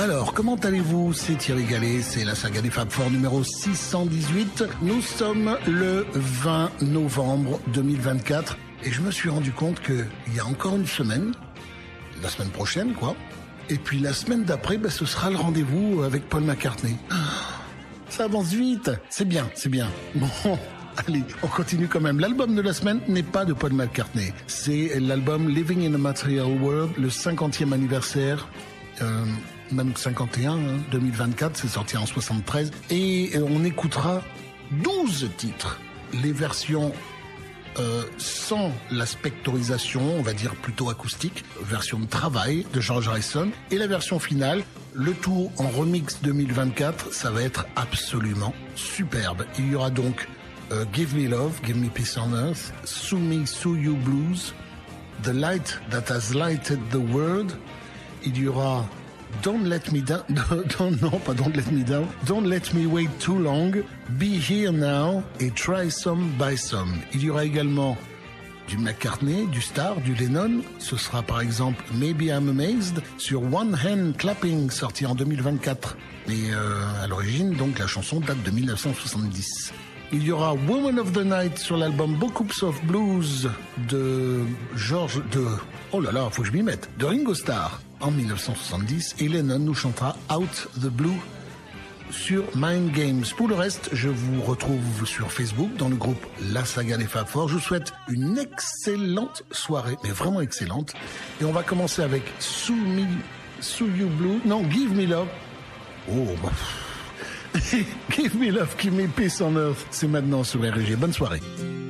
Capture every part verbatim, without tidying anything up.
Alors, comment allez-vous? C'est Thierry Gallet, c'est la saga des Fab Four numéro six cent dix-huit. Nous sommes le vingt novembre deux mille vingt-quatre et je me suis rendu compte qu'il y a encore une semaine, la semaine prochaine quoi, et puis la semaine d'après, bah, ce sera le rendez-vous avec Paul McCartney. Ça avance vite, c'est bien, c'est bien. Bon... Allez, on continue quand même. L'album de la semaine n'est pas de Paul McCartney. C'est l'album Living in a Material World, le cinquantième anniversaire, euh, même cinquante et un, hein, deux mille vingt-quatre, c'est sorti en soixante-treize. Et on écoutera douze titres. Les versions euh, sans la spectorisation, on va dire plutôt acoustique, version de travail de George Harrison. Et la version finale, le tout en remix deux mille vingt-quatre, ça va être absolument superbe. Il y aura donc... Uh, Give Me Love, Give Me Peace on Earth, Sue Me, Sue You Blues, The Light That Has Lighted the World. Il y aura Don't Let Me Down, don't, non pas Don't Let Me Down, Don't Let Me Wait Too Long, Be Here Now et Try Some by Some. Il y aura également du McCartney, du Starr, du Lennon. Ce sera par exemple Maybe I'm Amazed sur One Hand Clapping, sorti en deux mille vingt-quatre. Mais euh, à l'origine, donc la chanson date de mille neuf cent soixante-dix. Il y aura Woman of the Night sur l'album Bookups of Blues de George de oh là là, faut que je m'y mette, de Ringo Starr en mille neuf cent soixante-dix, et Lennon nous chantera Out the Blue sur Mind Games. Pour le reste, je vous retrouve sur Facebook dans le groupe La Saga des Fab Four. Je vous souhaite une excellente soirée, mais vraiment excellente. Et on va commencer avec Sue Me, Sue You Blue, non, Give Me Love. Oh bah. Give Me Love, Give Me Peace on Earth, c'est maintenant sur R G. Bonne soirée.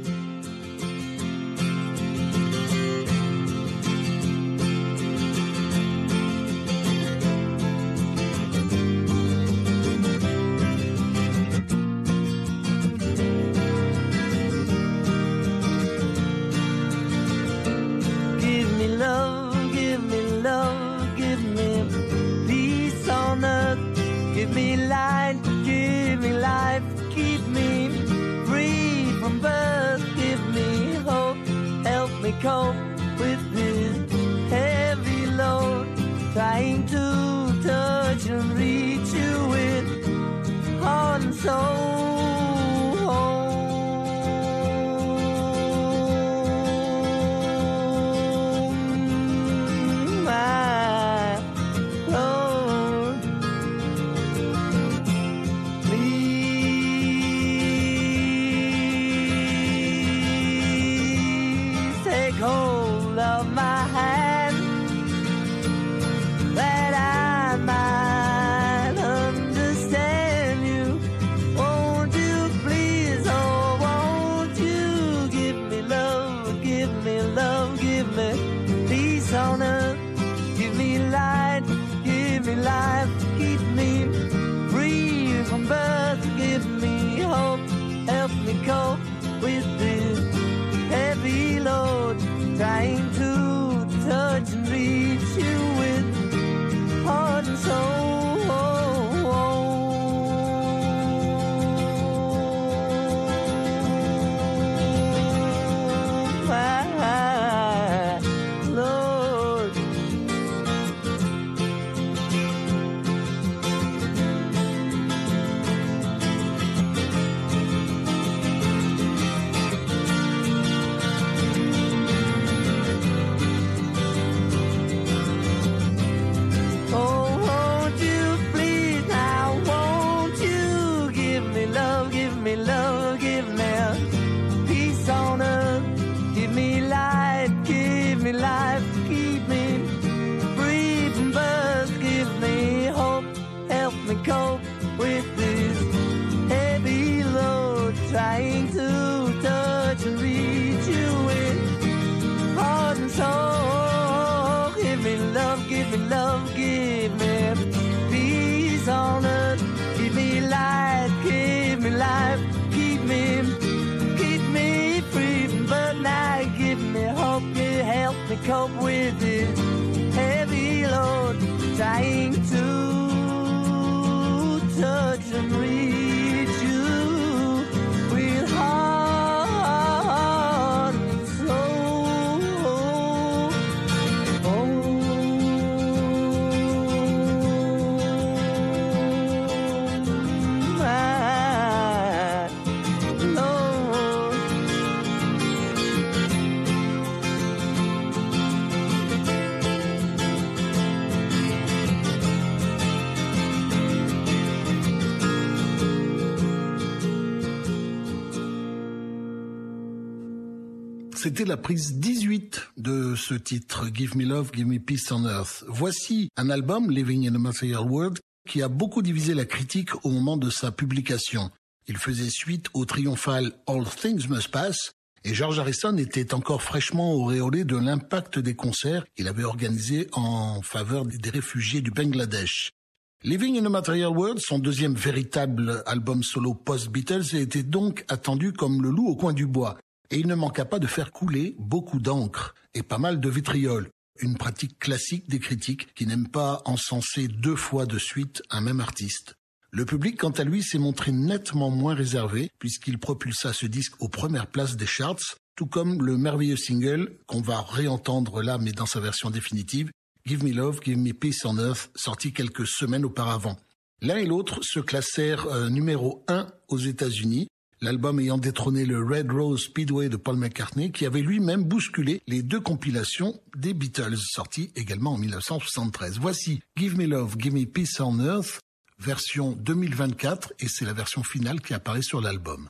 Give me love, give me love, give me peace on earth, give me light. Give me life, keep me free from birth. Give me hope, help me cope with this heavy load. Trying to touch and reach you with heart and soul. My Lord, take hold of my hand, that I might understand you. Won't you please, oh, won't you give me love, give me love, give me peace on earth, give me light, give me life, keep me free from birth, give me hope, help me cope with this heavy load, trying to touch and reach you with heart and soul. My Lord, love, give me peace on earth, give me light, give me life, keep me free from birth, give me hope, help me cope with this heavy load, trying to touch and reach you with heart and soul. Give me love, give me love, give me peace on earth, give me light, give me life, keep me, keep me free from birth. Now give me hope, you help me cope with this heavy load, trying to touch and reach you with heart and soul. Oh. c'était la prise dix-huit de ce titre, Give Me Love, Give Me Peace on Earth. Voici un album, Living in a Material World, qui a beaucoup divisé la critique au moment de sa publication. Il faisait suite au triomphal All Things Must Pass, et George Harrison était encore fraîchement auréolé de l'impact des concerts qu'il avait organisés en faveur des réfugiés du Bangladesh. Living in a Material World, son deuxième véritable album solo post-Beatles, était donc attendu comme le loup au coin du bois. Et il ne manqua pas de faire couler beaucoup d'encre et pas mal de vitriol. Une pratique classique des critiques qui n'aiment pas encenser deux fois de suite un même artiste. Le public, quant à lui, s'est montré nettement moins réservé puisqu'il propulsa ce disque aux premières places des charts, tout comme le merveilleux single qu'on va réentendre là mais dans sa version définitive, Give Me Love, Give Me Peace on Earth, sorti quelques semaines auparavant. L'un et l'autre se classèrent euh, numéro un aux États-Unis, l'album ayant détrôné le Red Rose Speedway de Paul McCartney, qui avait lui-même bousculé les deux compilations des Beatles, sorties également en mille neuf cent soixante-treize. Voici Give Me Love, Give Me Peace on Earth, version deux mille vingt-quatre, et c'est la version finale qui apparaît sur l'album.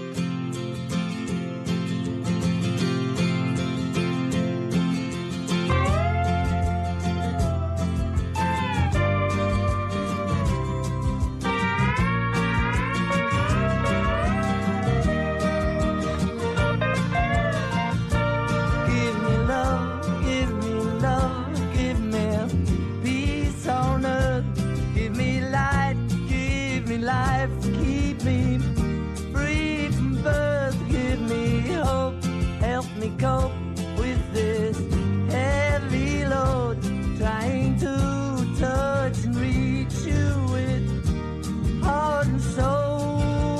Cope with this heavy load, trying to touch and reach you with heart and soul.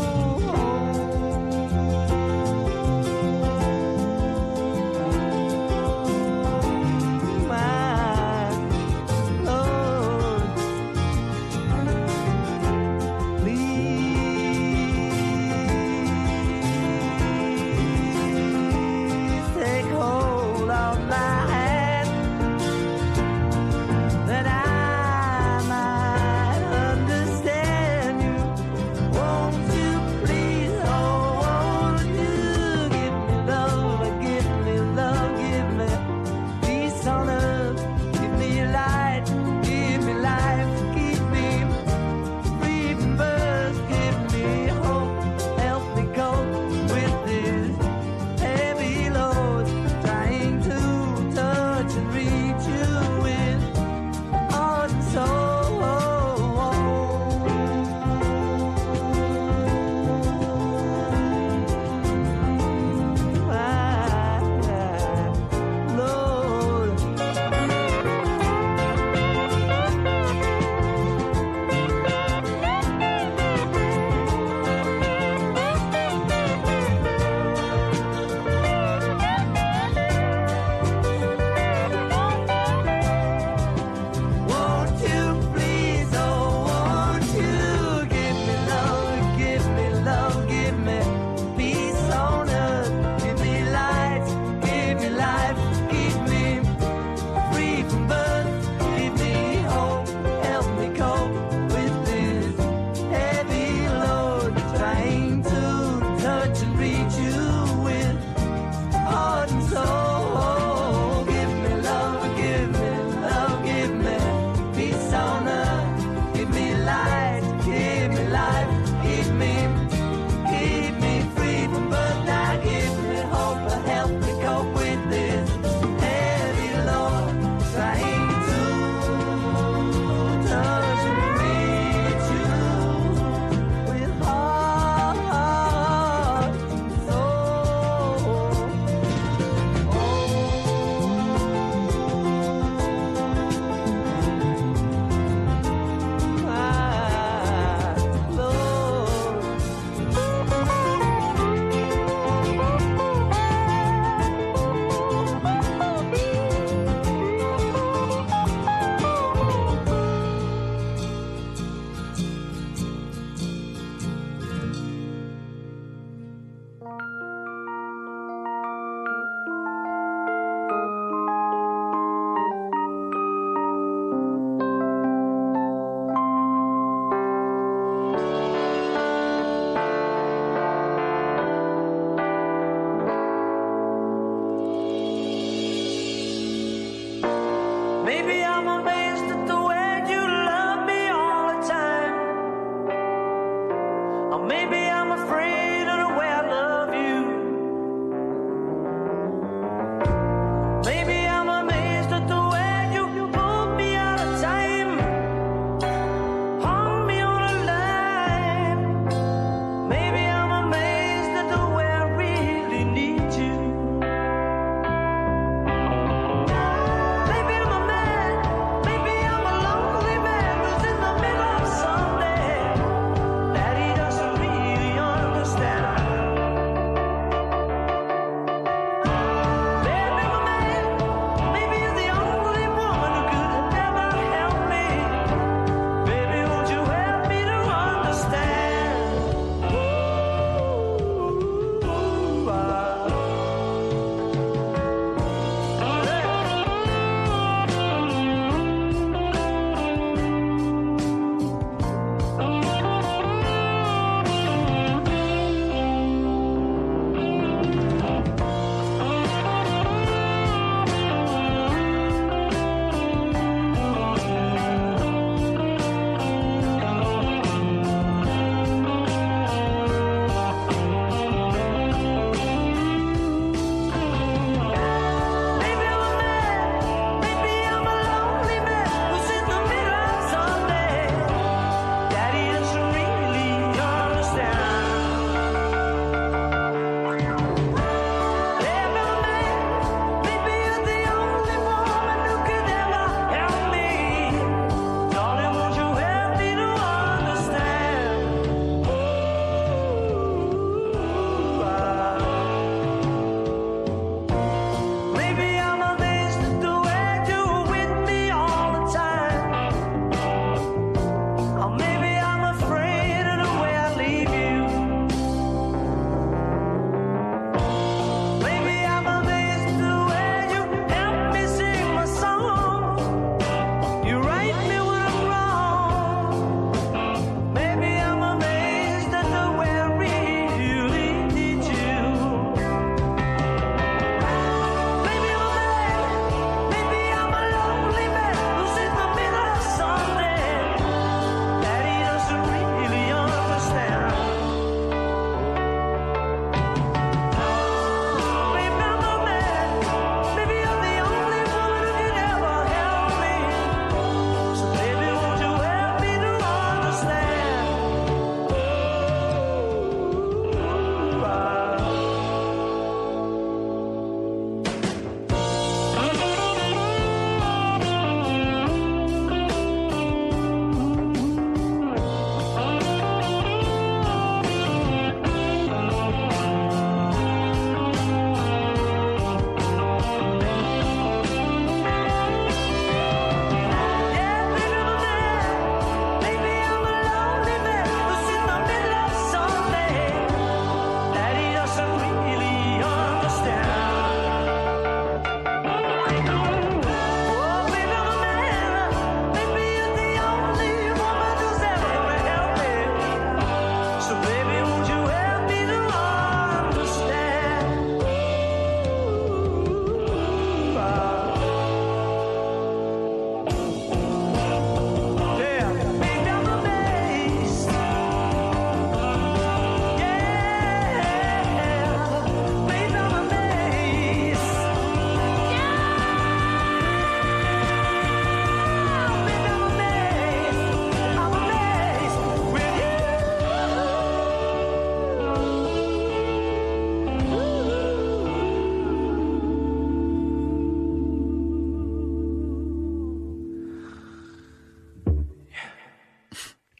My Lord, please.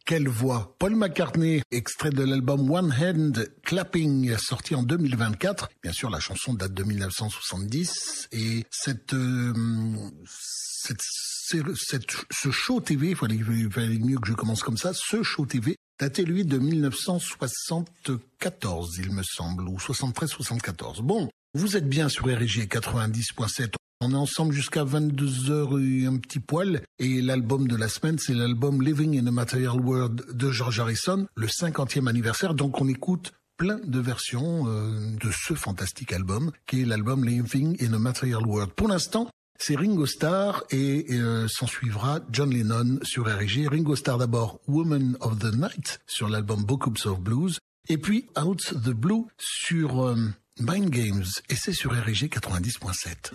quelle voix! Paul McCartney, extrait de l'album One Hand Clapping, sorti en deux mille vingt-quatre. Bien sûr, la chanson date de mille neuf cent soixante-dix et cette, euh, cette, cette, ce show T V, il fallait, il fallait mieux que je commence comme ça, ce show T V datait lui de mille neuf cent soixante-quatorze, il me semble, ou soixante-treize soixante-quatorze. Bon, vous êtes bien sur R G quatre-vingt-dix point sept. On est ensemble jusqu'à vingt-deux heures et un petit poil. Et l'album de la semaine, c'est l'album Living in a Material World de George Harrison, le cinquantième anniversaire. Donc on écoute plein de versions euh, de ce fantastique album, qui est l'album Living in a Material World. Pour l'instant, c'est Ringo Starr et euh, s'en suivra John Lennon sur R G. Ringo Starr d'abord, Woman of the Night sur l'album Books of Blues. Et puis Out the Blue sur euh, Mind Games. Et c'est sur R G quatre-vingt-dix point sept.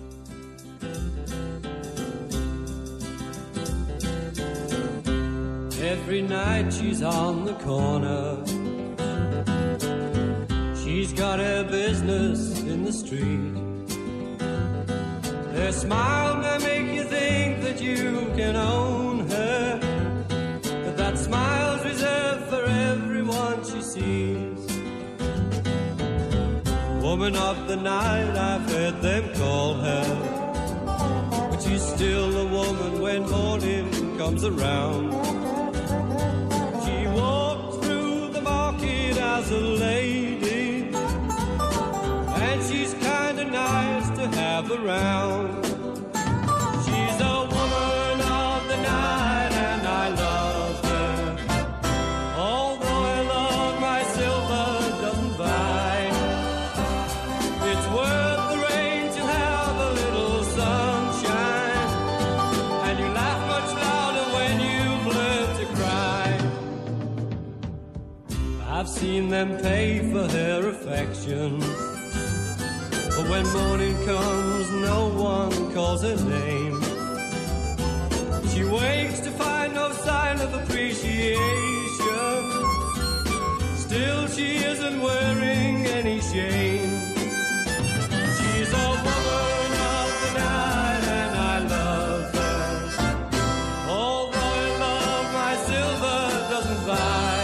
Every night she's on the corner. She's got her business in the street. Her smile may make you think that you can own her, but that smile's reserved for everyone she sees. Woman of the night, I've heard them call her, but she's still a woman when morning comes around. She walks through the market as a lady, and she's kinda nice to have around. She's a woman of the night and I love her, although I love my silver doesn't buy. It's worth the rain to have a little sunshine, and you laugh much louder when you've learned to cry. I've seen them pay for her affection, but when morning comes, no one calls her name. She wakes to find no sign of appreciation. Still, she isn't wearing any shame. She's a woman of the night, and I love her, although I love my silver doesn't buy.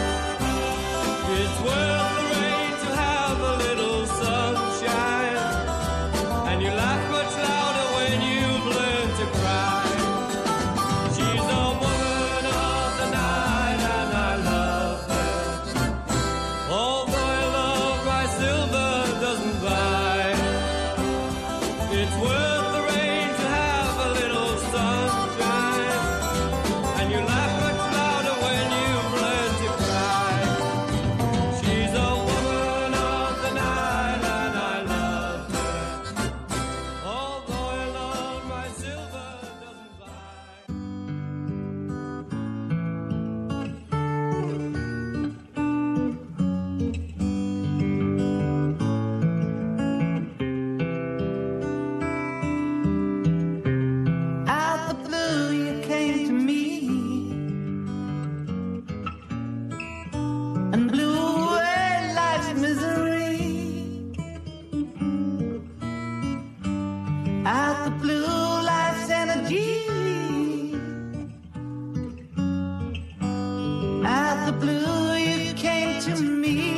It's worth the rain to have a little sunshine, and you laugh much louder when you've learned to cry. She's a woman of the night and I love her, although I love my silver doesn't buy. It's worth the rain to have a little sunshine, and you laugh much louder when you've learned to cry. She's a woman of the night and I love her, although I love my silver doesn't buy. Out the blue you came to me and blew away life's misery. Out the blue life's energy. Out the blue you came to me.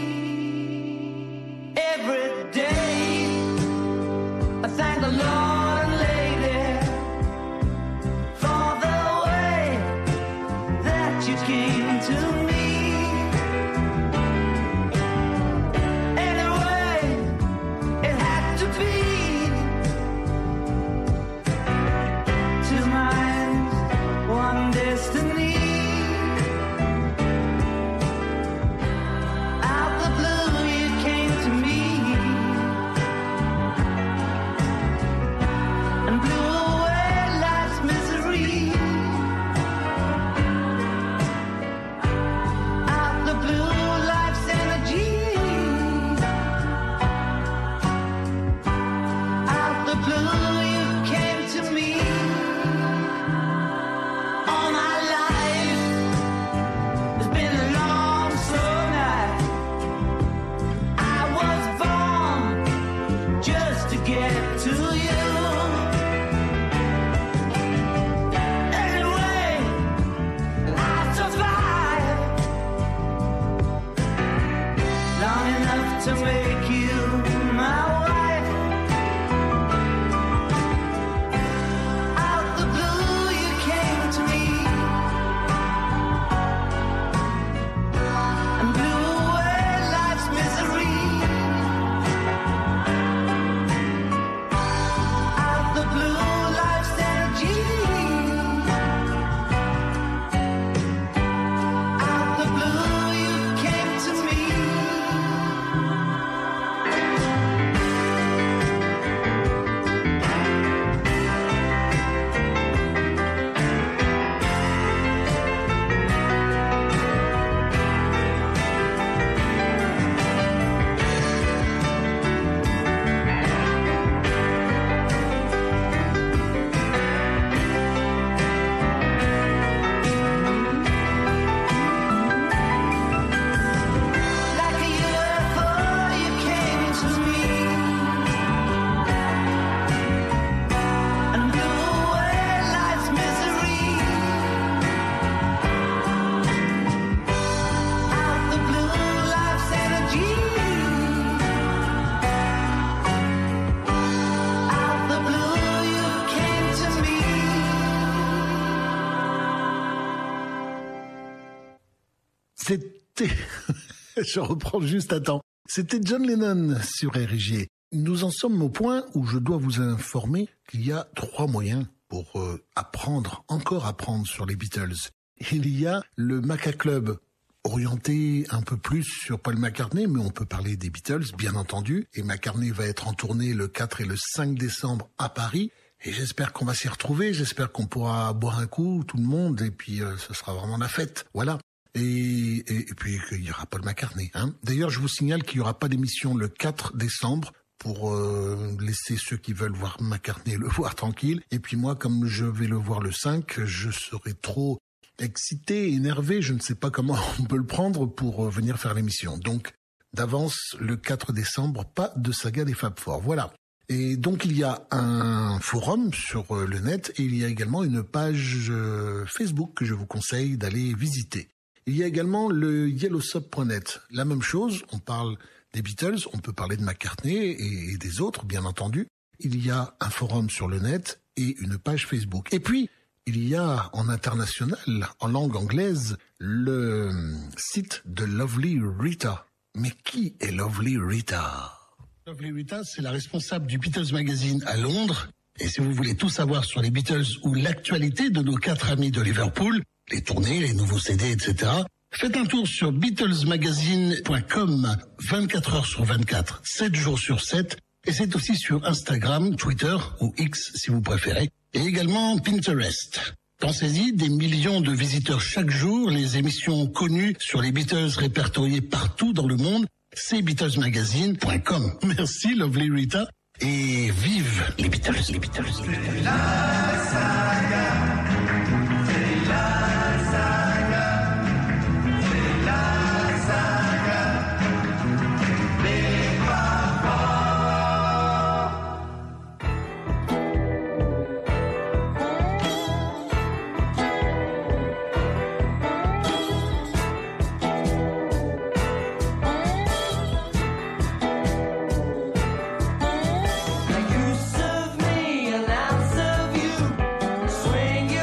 Every day I thank the Lord and Lady for the way that you came to me. Anyway, it had to be. Two minds, one destiny. Out the blue you came to me and blew away life's misery. Out the blue life's energy. Out the blue you came to me. All my life C'était... Je reprends juste à temps. C'était John Lennon sur R G. Nous en sommes au point où je dois vous informer qu'il y a trois moyens pour euh, apprendre, encore apprendre sur les Beatles. Il y a le Maca Club, orienté un peu plus sur Paul McCartney, mais on peut parler des Beatles, bien entendu. Et McCartney va être en tournée le quatre et le cinq décembre à Paris. Et j'espère qu'on va s'y retrouver, j'espère qu'on pourra boire un coup, tout le monde, et puis euh, ce sera vraiment la fête. Voilà. Et, et, et puis qu'il y aura Paul McCartney. Hein. D'ailleurs, je vous signale qu'il n'y aura pas d'émission le quatre décembre pour euh, laisser ceux qui veulent voir McCartney le voir tranquille. Et puis moi, comme je vais le voir le cinq, je serai trop excité, énervé, je ne sais pas comment on peut le prendre pour euh, venir faire l'émission. Donc, d'avance, le quatre décembre, pas de saga des Fab Four. Voilà. Et donc, il y a un forum sur euh, le net et il y a également une page euh, Facebook que je vous conseille d'aller visiter. Il y a également le yellowsub point net. La même chose, on parle des Beatles, on peut parler de McCartney et des autres, bien entendu. Il y a un forum sur le net et une page Facebook. Et puis, il y a en international, en langue anglaise, le site de Lovely Rita. Mais qui est Lovely Rita ? Lovely Rita, c'est la responsable du Beatles Magazine à Londres. Et si vous voulez tout savoir sur les Beatles ou l'actualité de nos quatre amis de Liverpool, les tournées, les nouveaux C D, et cetera, faites un tour sur beatles magazine point com, vingt-quatre heures sur vingt-quatre, sept jours sur sept, et c'est aussi sur Instagram, Twitter ou X si vous préférez, et également Pinterest. Pensez-y, des millions de visiteurs chaque jour, les émissions connues sur les Beatles répertoriées partout dans le monde, c'est beatles magazine point com. Merci Lovely Rita, et vive les Beatles, les Beatles, les Beatles. La saga. Swing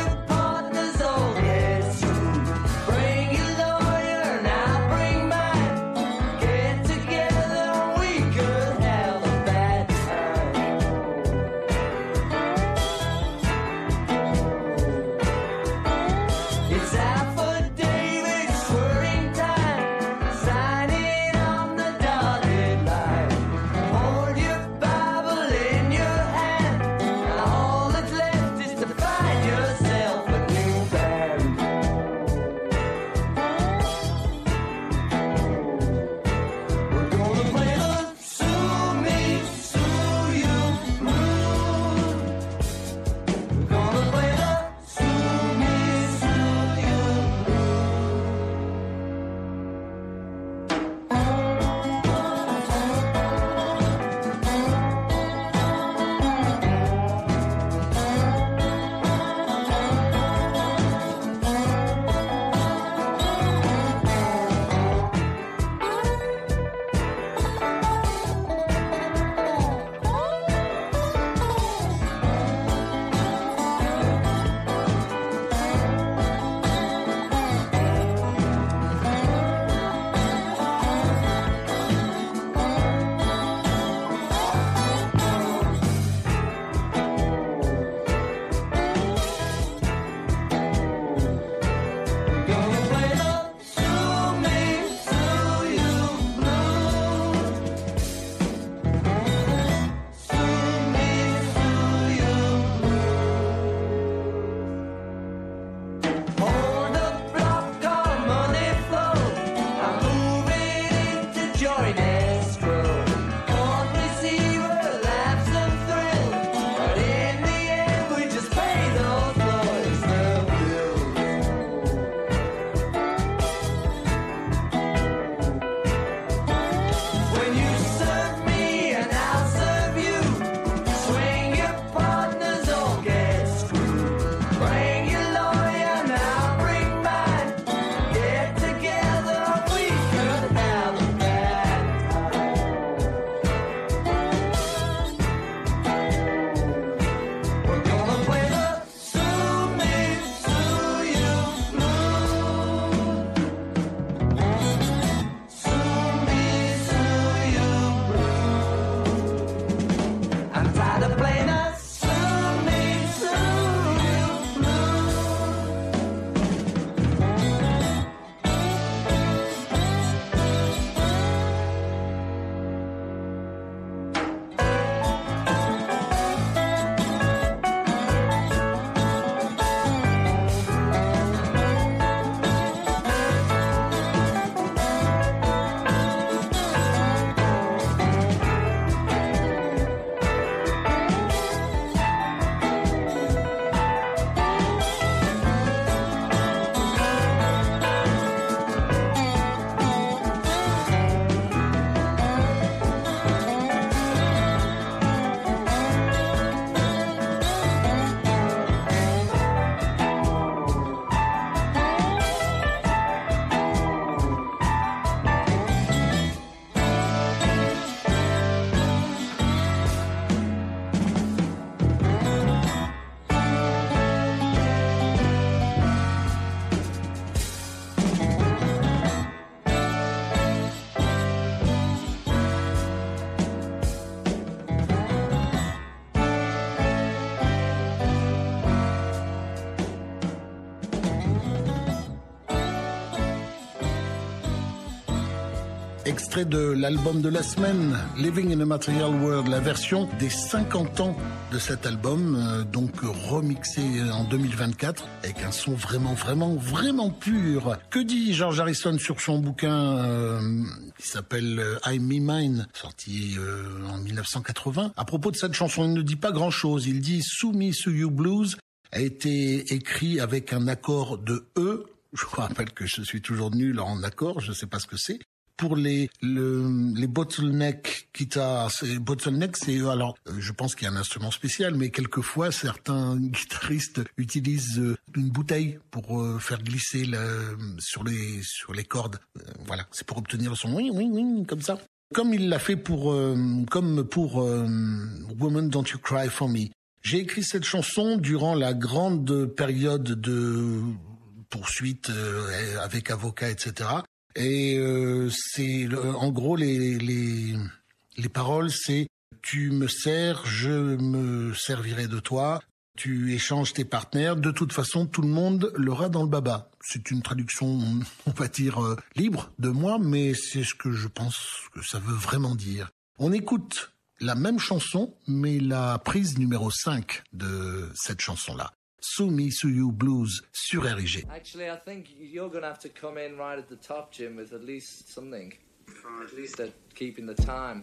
Extrait de l'album de la semaine, Living in a Material World, la version des cinquante ans de cet album, euh, donc remixé en deux mille vingt-quatre, avec un son vraiment, vraiment, vraiment pur. Que dit George Harrison sur son bouquin euh, qui s'appelle euh, I'm Me Mine, sorti euh, en mille neuf cent quatre-vingts. À propos de cette chanson, il ne dit pas grand-chose. Il dit « Sue Me, Sue You Blues » a été écrit avec un accord de E. Je vous rappelle que je suis toujours nul en accord, je ne sais pas ce que c'est. Pour les le, les bottleneck guitares, c'est bottleneck, c'est alors je pense qu'il y a un instrument spécial, mais quelquefois certains guitaristes utilisent une bouteille pour euh, faire glisser le, sur les sur les cordes. Euh, voilà, c'est pour obtenir le son oui oui oui comme ça. Comme il l'a fait pour euh, comme pour euh, Woman Don't You Cry For Me. J'ai écrit cette chanson durant la grande période de poursuite euh, avec avocat, et cetera. Et euh, c'est en gros les les les paroles, c'est tu me sers, je me servirai de toi, tu échanges tes partenaires, de toute façon tout le monde l'aura dans le baba. C'est une traduction, on va dire euh, libre de moi, mais c'est ce que je pense que ça veut vraiment dire. On écoute la même chanson, mais la prise numéro cinq de cette chanson-là. Sue Me, Sue You Blues sur R I G. Actually, I think you're going to have to come in right at the top, Jim, with at least something. Fine. At least at keeping the time.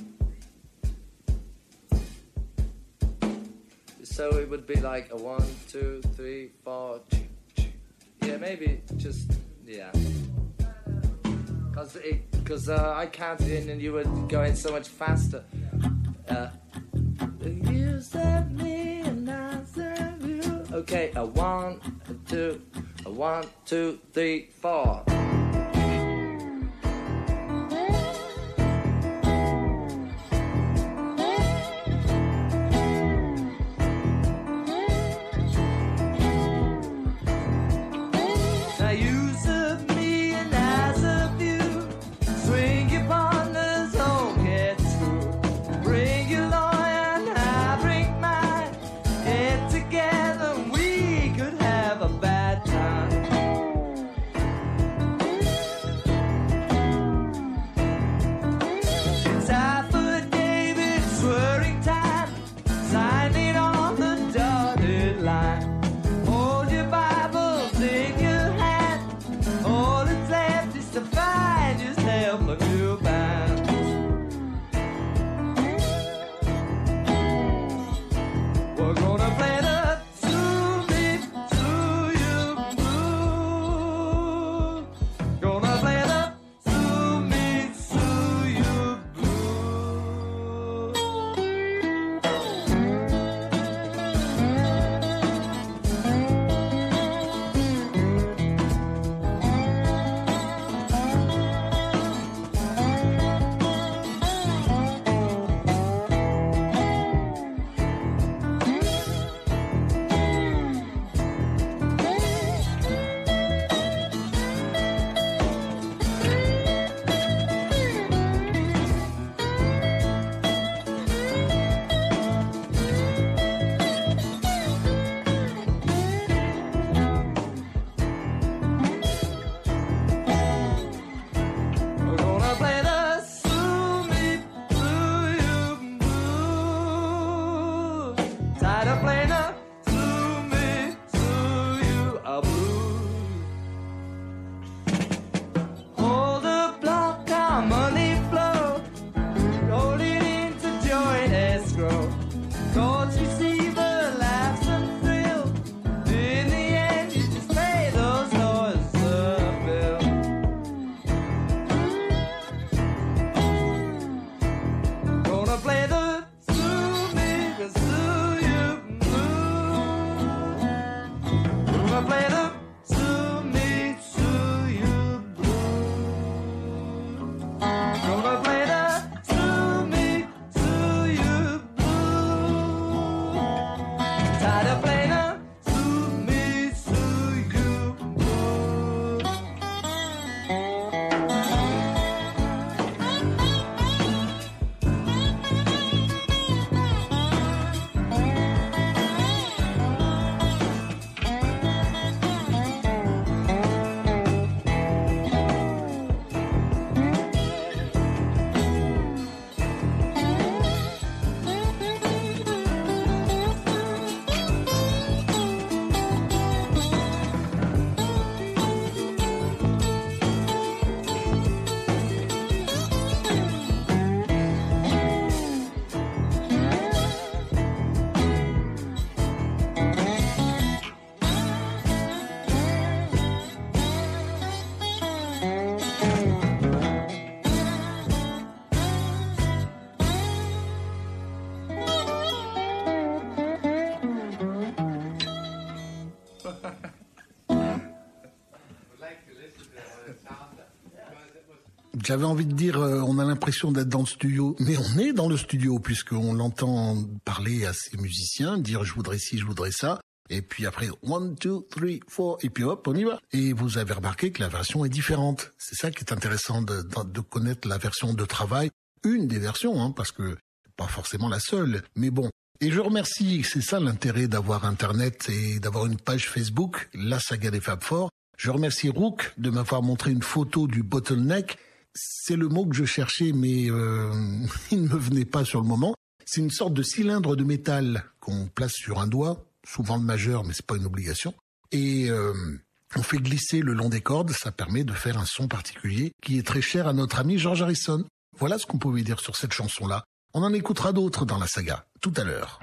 So it would be like a one, two, three, four. Yeah, maybe just, yeah. Because because uh, I counted in and you were going so much faster. Uh, you said me and I said you. Okay, a one, a two, a one, two, three, four. Now you serve me and I serve you. Swing your partners home, get through. Bring your lawyer and I bring mine. Get together, we could have a bad time. J'avais envie de dire, euh, on a l'impression d'être dans le studio, mais on est dans le studio puisqu'on l'entend parler à ses musiciens, dire je voudrais ci, je voudrais ça, et puis après one, two, three, four, et puis hop, on y va. Et vous avez remarqué que la version est différente. C'est ça qui est intéressant de, de, de connaître la version de travail, une des versions, hein, parce que pas forcément la seule, mais bon. Et je remercie, c'est ça l'intérêt d'avoir Internet et d'avoir une page Facebook, la saga des Fab Four. Je remercie Rook de m'avoir montré une photo du bottleneck. C'est le mot que je cherchais, mais euh, il ne me venait pas sur le moment. C'est une sorte de cylindre de métal qu'on place sur un doigt, souvent le majeur, mais c'est pas une obligation. Et euh, on fait glisser le long des cordes, ça permet de faire un son particulier qui est très cher à notre ami George Harrison. Voilà ce qu'on pouvait dire sur cette chanson-là. On en écoutera d'autres dans la saga, tout à l'heure.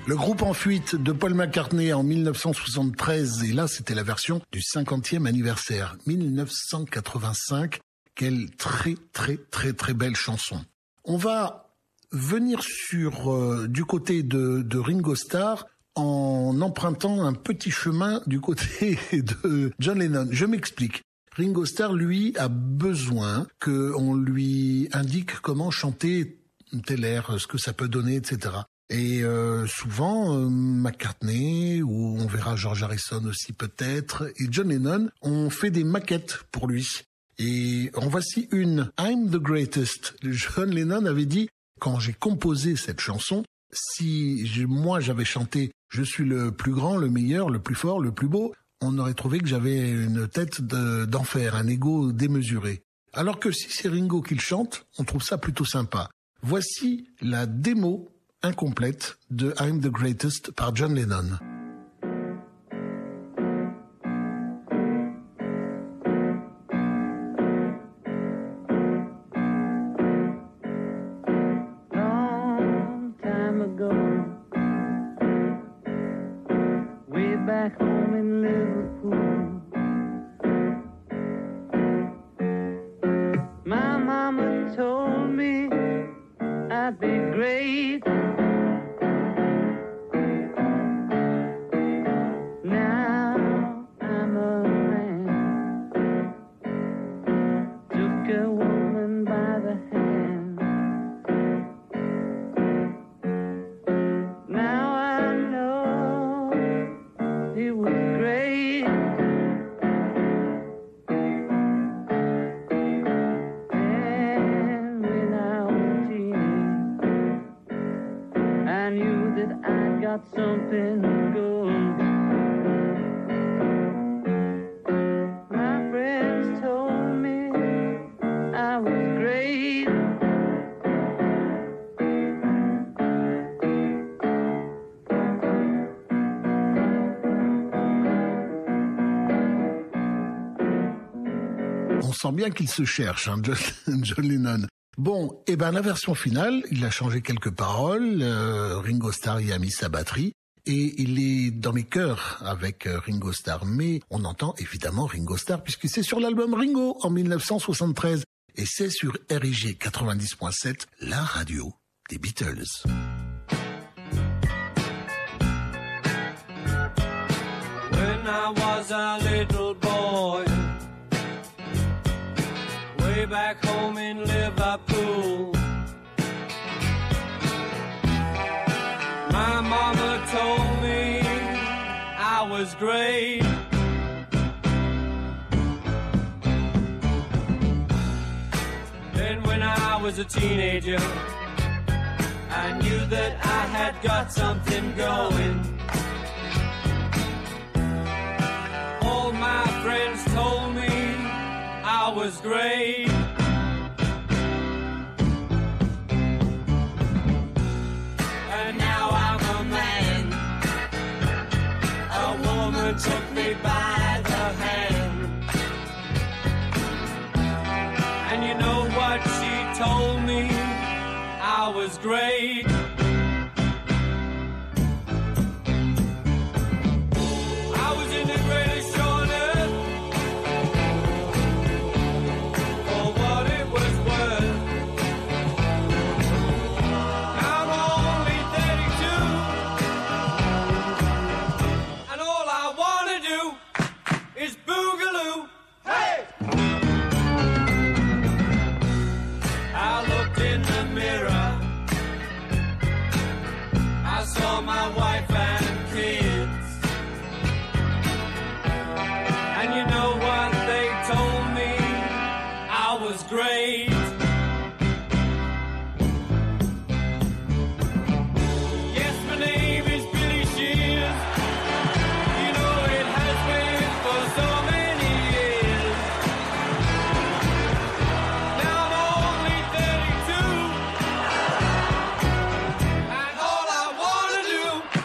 Le groupe en fuite de Paul McCartney en mille neuf cent soixante-treize, et là c'était la version du cinquantième anniversaire, mille neuf cent quatre-vingt-cinq. Quelle très très très très belle chanson. On va venir sur euh, du côté de, de Ringo Starr en empruntant un petit chemin du côté de John Lennon. Je m'explique. Ringo Starr, lui, a besoin qu'on lui indique comment chanter tel air, ce que ça peut donner, et cetera. Et euh, souvent, euh, McCartney, ou on verra George Harrison aussi peut-être, et John Lennon ont fait des maquettes pour lui. Et en voici une, I'm the Greatest. John Lennon avait dit, quand j'ai composé cette chanson, si je, moi j'avais chanté « Je suis le plus grand, le meilleur, le plus fort, le plus beau », on aurait trouvé que j'avais une tête de, d'enfer, un ego démesuré. Alors que si c'est Ringo qui le chante, on trouve ça plutôt sympa. Voici la démo incomplète de I'm the Greatest par John Lennon. Long time ago, way back home in Liverpool, my mama told me I'd be great. Now I'm a man, took a woman by the hand. Now I know it was great. And when I was a teen, I knew that I got something good. My friends told me I was great. On sent bien qu'il se cherche, hein, John, John Lennon. Bon, et ben la version finale, il a changé quelques paroles, euh, Ringo Starr y a mis sa batterie, et il est dans les chœurs avec euh, Ringo Starr. Mais on entend évidemment Ringo Starr, puisque c'est sur l'album Ringo en mille neuf cent soixante-treize, et c'est sur R I G quatre-vingt-dix point sept, la radio des Beatles. When I was a little boy, way back home in Liverpool, my mama told me I was great. Then when I was a teenager, I knew that I had got something going. All my friends told me I was great. And now I'm a man. A woman took me by the hand. And you know what she told me? I was great. I was in the greatest show on earth, for what it was worth. I'm only thirty-two, and all I wanna do is boogaloo. Hey! I looked in the mirror, I saw my wife and kids. And you know what they told me? I was great. Yes, my name is Billy Shears. You know it has been for so many years. Now I'm only thirty-two, and all I wanna do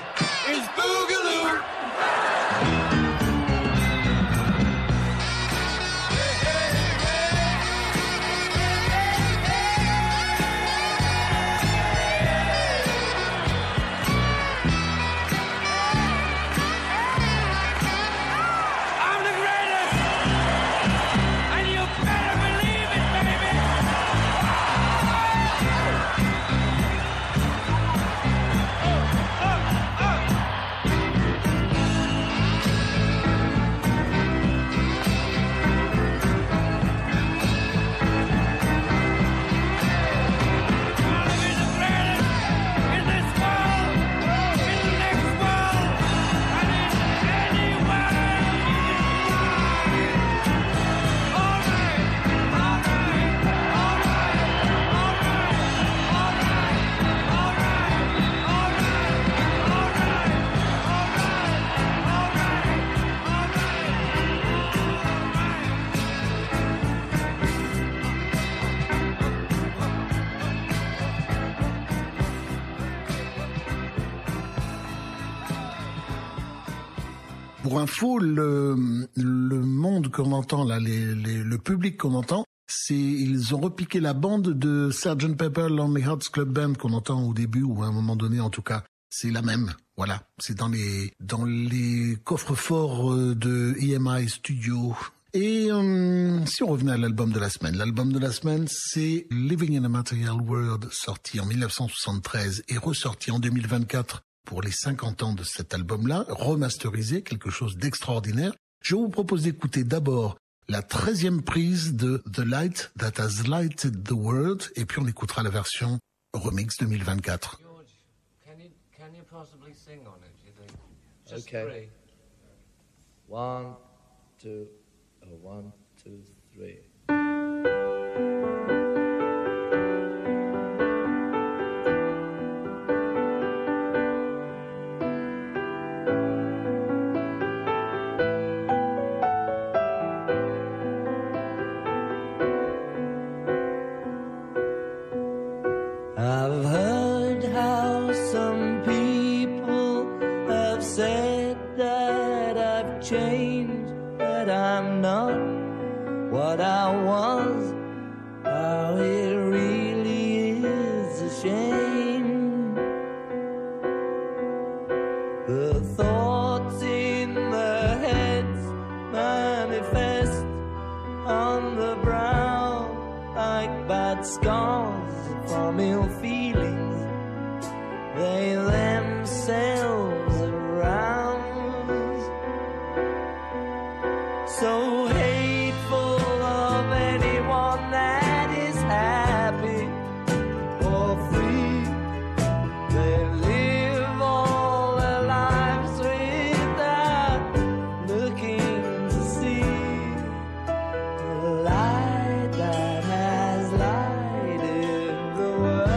Pour info, le, le monde qu'on entend là, les, les, le public qu'on entend, c'est ils ont repiqué la bande de sergeant Pepper Lonely Hearts Club Band qu'on entend au début ou à un moment donné en tout cas. C'est la même, voilà. C'est dans les dans les coffres-forts de E M I Studio. Et euh, si on revenait à l'album de la semaine, l'album de la semaine, c'est Living in a Material World, sorti en dix-neuf cent soixante-treize et ressorti en deux mille vingt-quatre pour les cinquante ans de cet album-là, remasterisé, quelque chose d'extraordinaire. Je vous propose d'écouter d'abord la treizième prise de The Light That Has Lighted the World, et puis on écoutera la version remix deux mille vingt-quatre. George, can you, can you possibly sing on it, do you think? Just Okay. three. One, two, oh, one, two, three. I've heard how some people have said that I've changed, that I'm not what I was, how it really is a shame. The thoughts in the heads manifest on the brow like bad scars from ill feelings, they themselves arouse. So hateful of anyone that is happy or free, they live all their lives without looking to see the light that has lighted the world.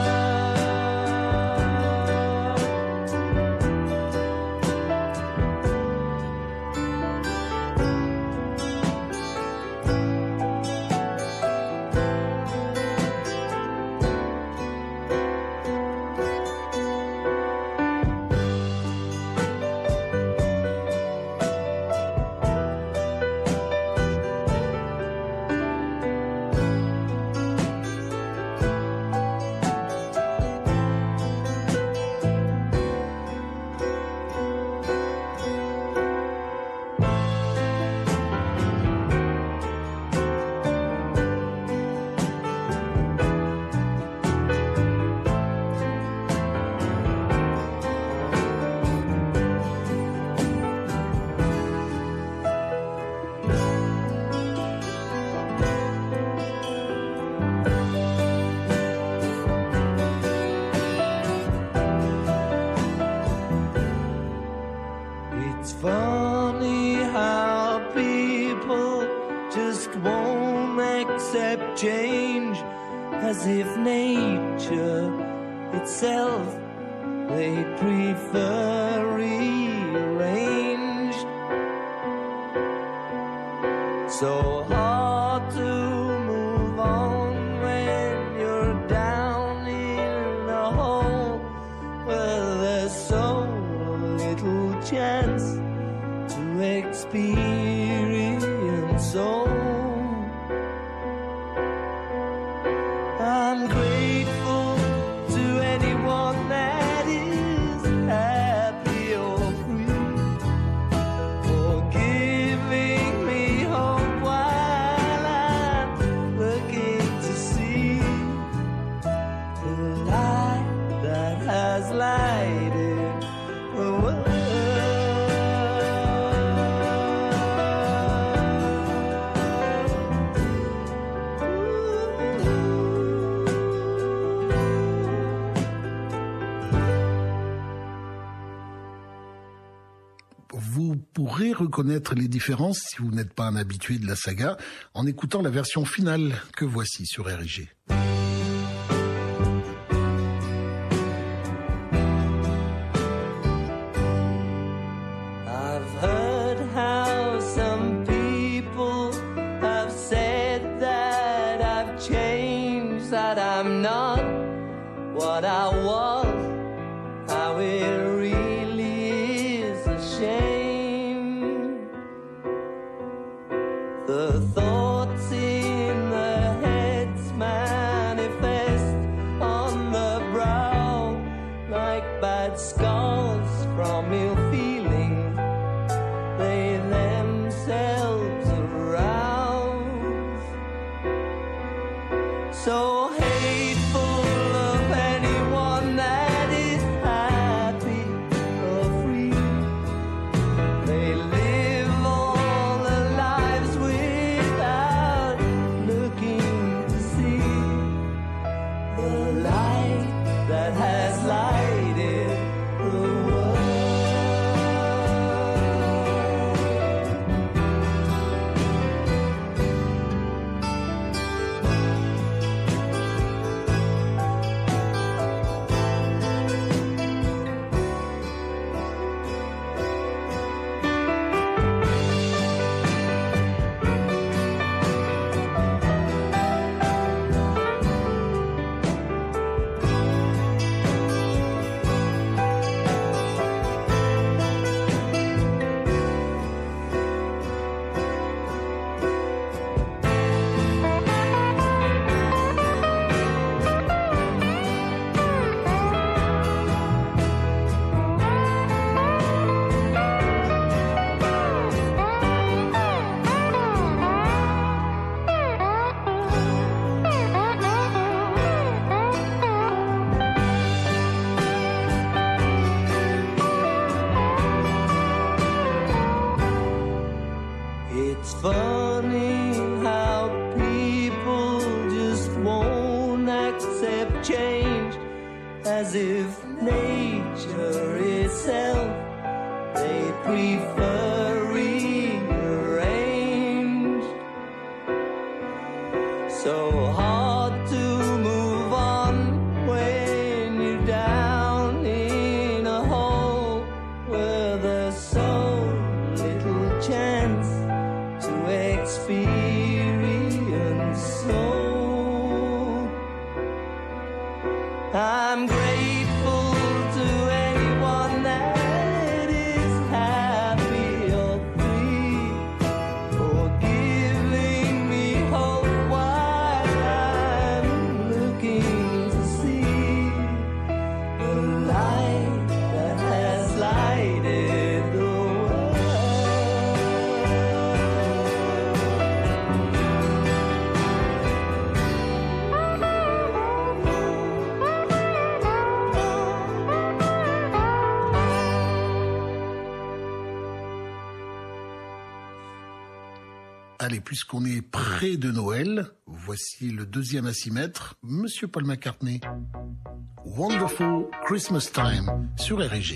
It's funny how people just won't accept change, as if nature itself they prefer rearranged. So hard to move on when you're down in a hole where there's so little chance to experience soul. I'm grateful to anyone that is happy or free, for giving me hope while I'm looking to see the light that has lighted the world. Vous pourrez reconnaître les différences si vous n'êtes pas un habitué de la saga en écoutant la version finale que voici sur R G. I've heard how some people have said that I've changed, that I'm not what I was, how it really is a shame. bad scars from ill feeling lay themselves around. So hateful of anyone that is happy or free. They live all their lives without looking to see the light that has lighted the world. It's funny how people just won't accept change, as if nature itself they prefer rearranged. So hard to move on when you're down in a hole where there's so little chance to experience soul. I'm grateful to anyone that is happy or free, for giving me hope while I'm looking to see the light that has lighted the world. Allez, puisqu'on est près de Noël, voici le deuxième à s'y mettre, Monsieur Paul McCartney. Wonderful Christmas Time sur R G.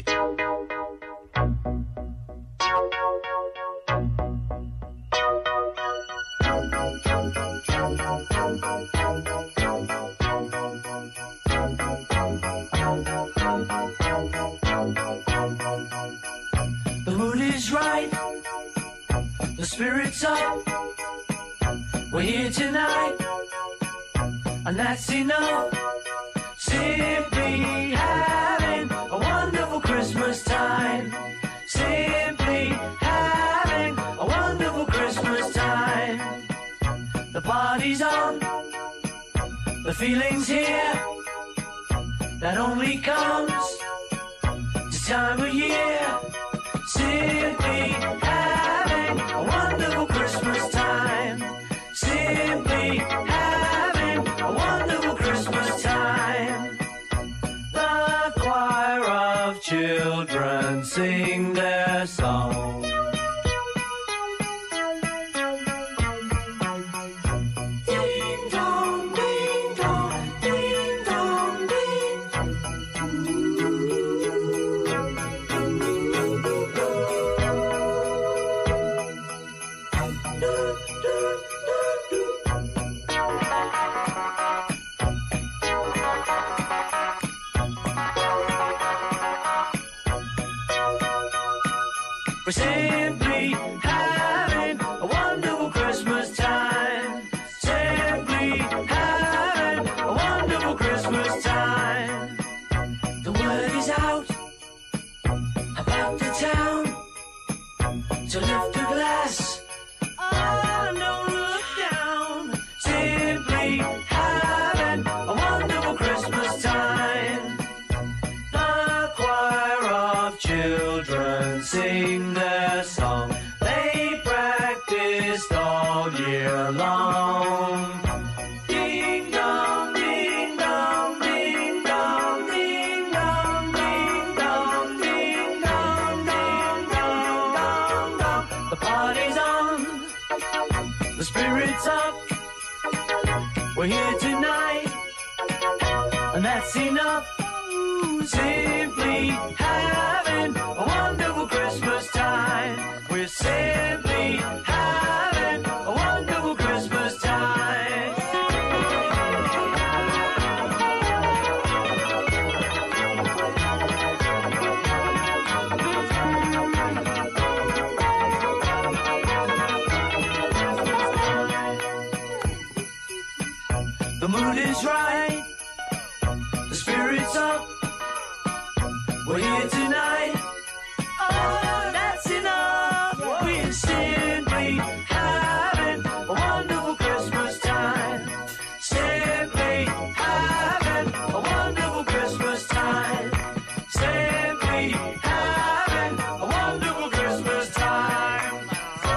The mood is right, the spirit's up. We're here tonight, and that's enough. Simply having a wonderful Christmas time. Simply having a wonderful Christmas time. The party's on, the feeling's here. That only comes this time of year. Simply having a wonderful Christmas time. Simply having a wonderful Christmas time. The choir of children sing their song. Ding dong, ding dong, ding dong, ding. We're simply having a wonderful Christmas time. Simply having a wonderful Christmas time. The word is out about the town to lift a glass. Oh, don't look down. Simply having a wonderful Christmas time. The children sing their song. They practiced all year long. Ding dong, ding dong, ding dong, ding dong, ding dong, ding dong, ding dong, dong, dong. The party's on, the spirit's up. We're here tonight, and that's enough. Simply having a wonderful Christmas time. We're simply having a wonderful Christmas time. The mood is right, the spirit's up. We're here tonight, oh, that's enough. We're simply having a wonderful Christmas time. Simply having a wonderful Christmas time. Simply having a wonderful Christmas time. Oh,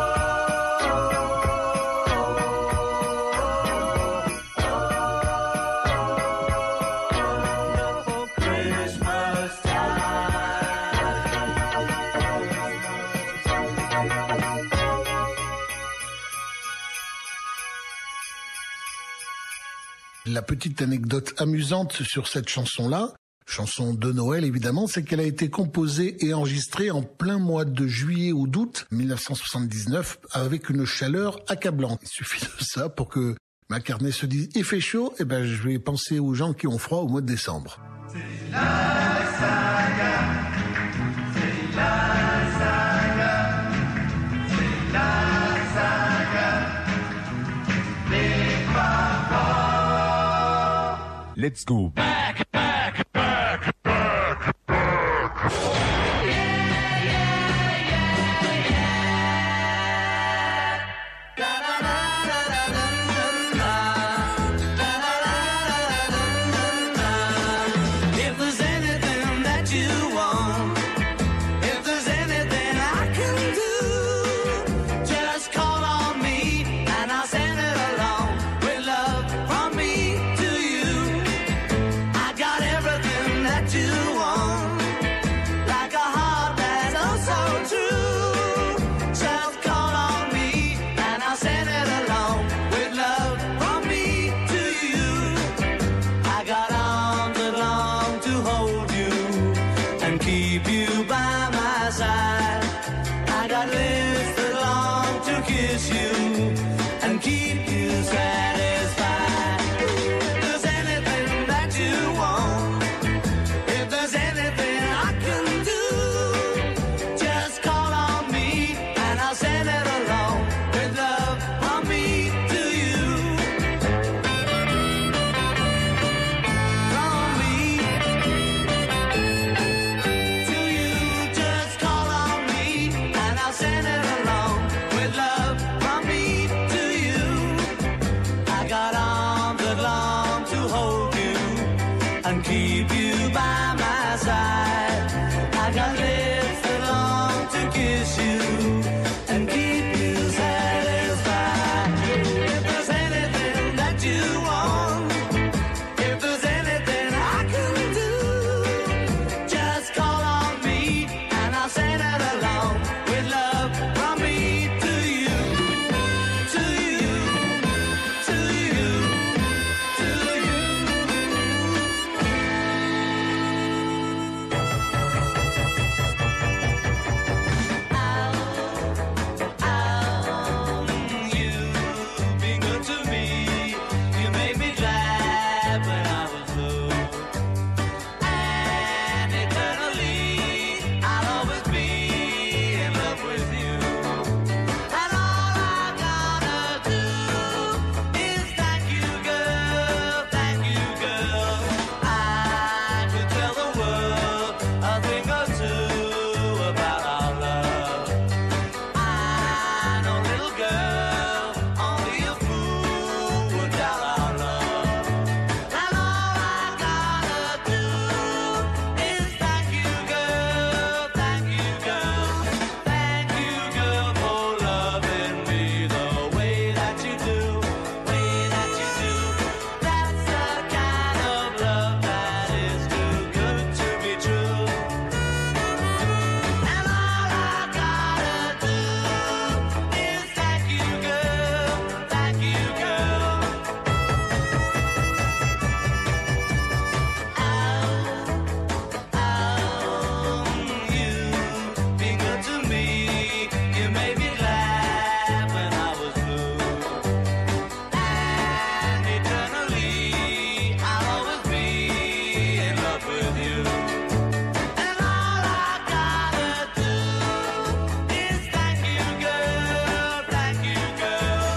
wonderful Christmas time. La petite anecdote amusante sur cette chanson-là, chanson de Noël évidemment, c'est qu'elle a été composée et enregistrée en plein mois de juillet ou d'août mille neuf cent soixante-dix-neuf avec une chaleur accablante. Il suffit de ça pour que McCartney se dise « il fait chaud, eh ben je vais penser aux gens qui ont froid au mois de décembre ». Let's go back, back, back, back, back. If there's anything that you want, if there's anything I can do, just call on me and I'll send it along with love from me to you. I got everything that you want, like a heart that's oh so true. Just call on me and I'll send it along with love from me to you. I got arms that long to hold you and keep you by my side. I got lips that long to kiss you and keep you satisfied. If there's anything that you want, if there's anything I can do, just call on me and I'll send it along with love from me to you. From me to you, just call on me and I'll send it along with love from me to you. I got arms that long to hold you and keep you by my side. I got lips that long to kiss you and keep you satisfied. If there's anything that you want, if there's anything I can do, just call on me and I'll send it along with love from me to you, to you, to you, to you. with you. And all I gotta do is thank you, girl, thank you, girl.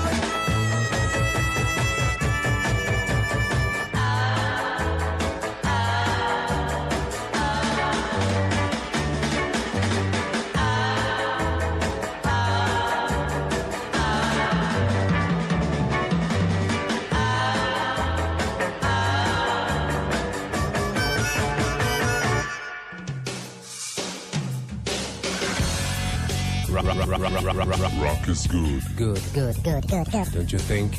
Rock, rock, rock, rock, rock, rock, rock, rock is good. Good, good, good, good, good. Don't you think?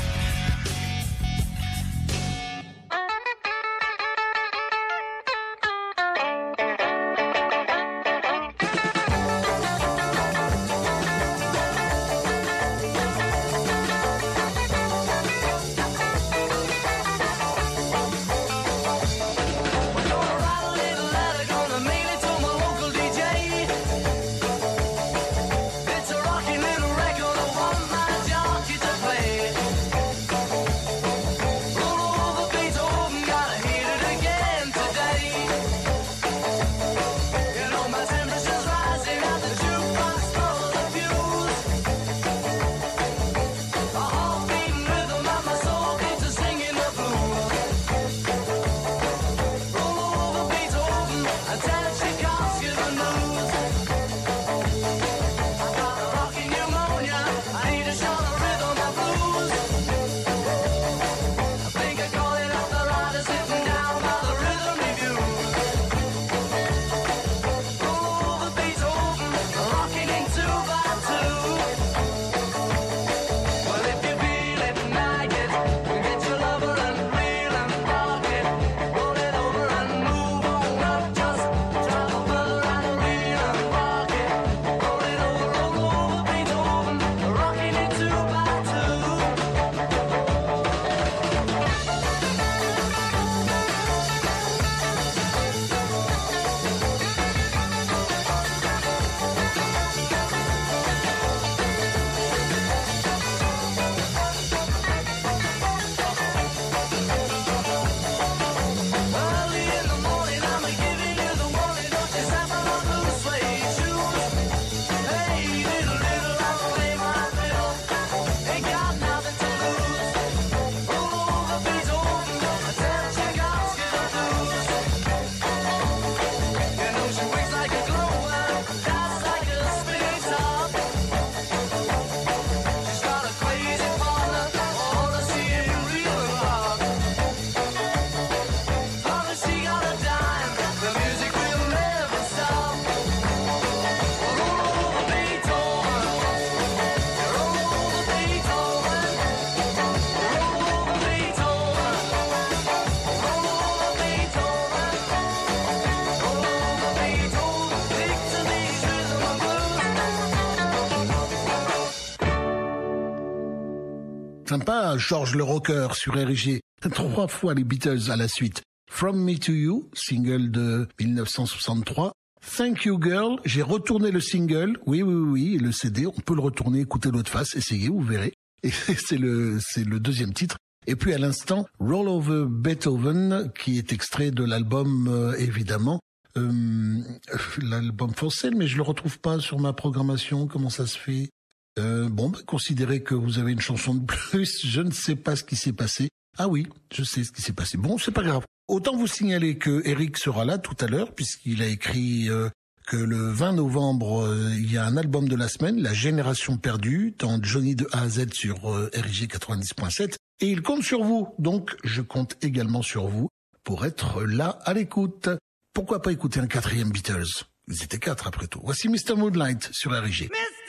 Sympa, George le Rocker sur R G. Trois fois les Beatles à la suite. From Me to You, single de dix-neuf cent soixante-trois. Thank You Girl, j'ai retourné le single. Oui, oui, oui, le C D, on peut le retourner, écouter l'autre face, essayez, vous verrez. Et c'est le, c'est le deuxième titre. Et puis à l'instant, Roll Over Beethoven, qui est extrait de l'album, euh, évidemment, euh, l'album For Sale, mais je le retrouve pas sur ma programmation. Comment ça se fait? Euh, bon, bah, considérez que vous avez une chanson de plus. Je ne sais pas ce qui s'est passé. Ah oui, je sais ce qui s'est passé. Bon, c'est pas grave. Autant vous signaler que Eric sera là tout à l'heure, puisqu'il a écrit euh, que le vingt novembre, euh, il y a un album de la semaine, La Génération Perdue, dans Johnny de A à Z sur euh, R J quatre-vingt-dix point sept. Et il compte sur vous. Donc, je compte également sur vous pour être là à l'écoute. Pourquoi pas écouter un quatrième Beatles? Ils étaient quatre après tout. Voici mister Moonlight sur R J.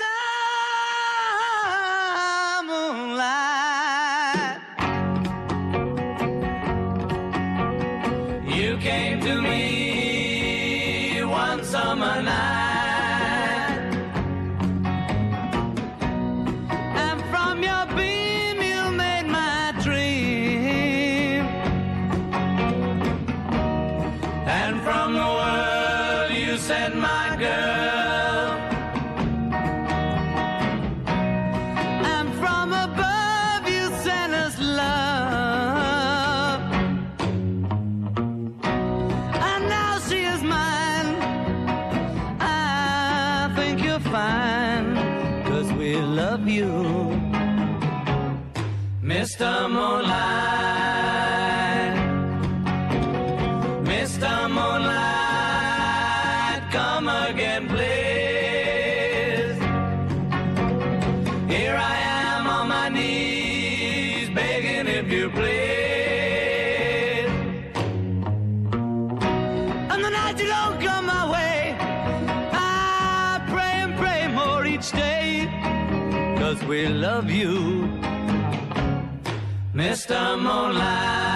You came to me one summer night, and from your beam you made my dream, and from the world you sent my girl, and from above you sent us love. you, Mister Moonlight, Mister Moonlight, come again, please. Here I am on my knees, begging if you please. And the night you don't come my way, I pray and pray more each day, 'cause we love you, Mister Moonlight.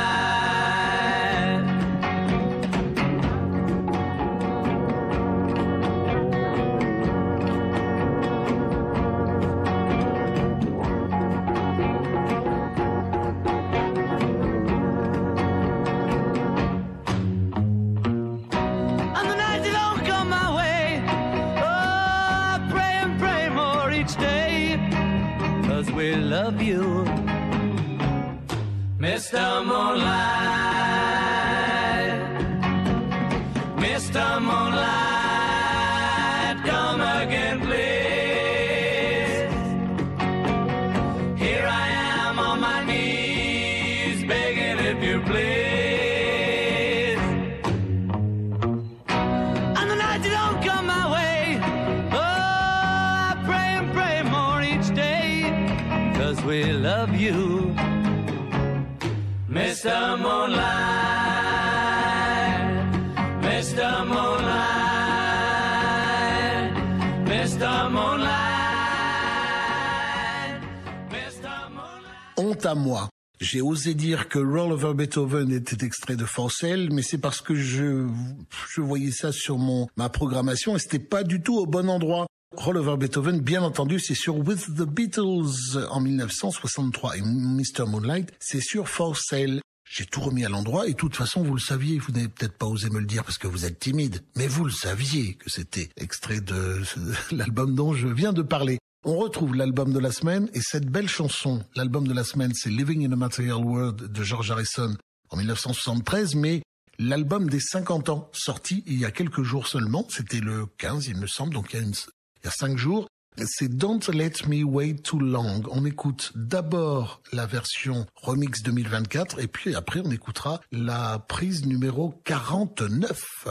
And the night you don't come my way, oh, I pray and pray more each day, 'cause we love you, Mister Moonlight, Mister Moonlight, come again, please. Here I am on my knees, begging if you please. And the night you don't come my way, oh, I pray and pray more each day, 'cause we love you, Mister Moonlight, Mister Moonlight, Mister Moonlight, Mister Moonlight. Honte à moi. J'ai osé dire que Roll Over Beethoven était extrait de Forcell, mais c'est parce que je, je voyais ça sur mon, ma programmation et c'était pas du tout au bon endroit. Roll Over Beethoven, bien entendu, c'est sur With the Beatles en mille neuf cent soixante-trois et Mister Moonlight, c'est sur Forcell. J'ai tout remis à l'endroit et de toute façon, vous le saviez, vous n'avez peut-être pas osé me le dire parce que vous êtes timide, mais vous le saviez que c'était extrait de l'album dont je viens de parler. On retrouve l'album de la semaine et cette belle chanson. L'album de la semaine, c'est Living in a Material World de George Harrison en mille neuf cent soixante-treize, mais l'album des cinquante ans, sorti il y a quelques jours seulement, c'était le quinze, il me semble, donc il y a, une, il y a cinq jours, c'est Don't Let Me Wait Too Long. On écoute d'abord la version remix deux mille vingt-quatre et puis après on écoutera la prise numéro quarante-neuf.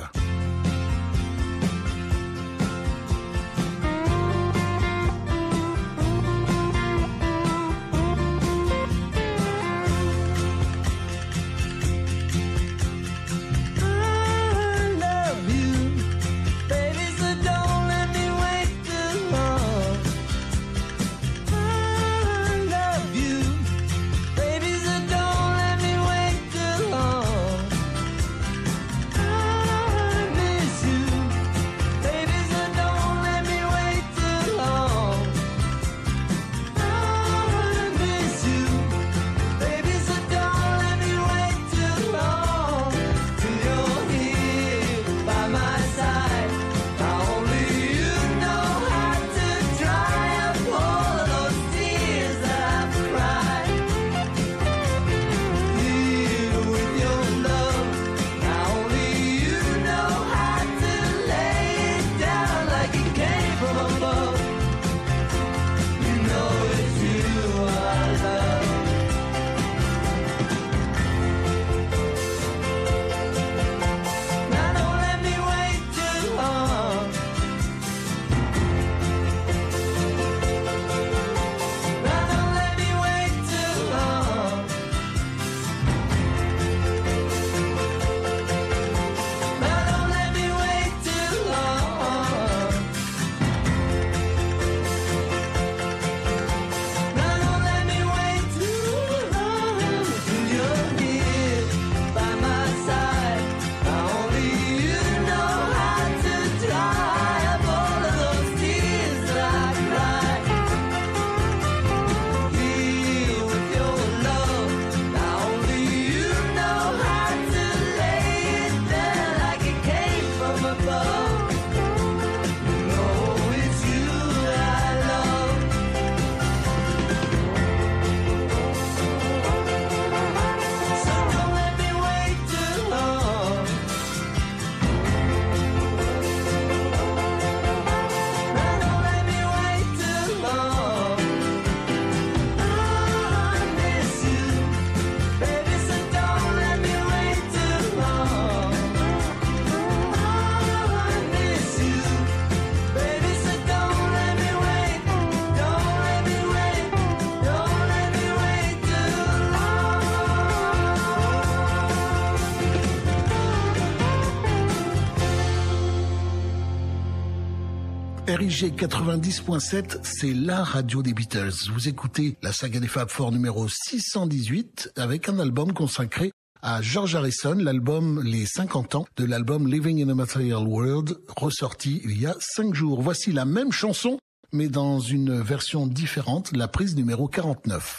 R I G quatre-vingt-dix point sept, c'est la radio des Beatles. Vous écoutez la saga des Fab Four numéro six cent dix-huit avec un album consacré à George Harrison, l'album Les cinquante ans de l'album Living in a Material World, ressorti il y a cinq jours. Voici la même chanson, mais dans une version différente, la prise numéro quarante-neuf.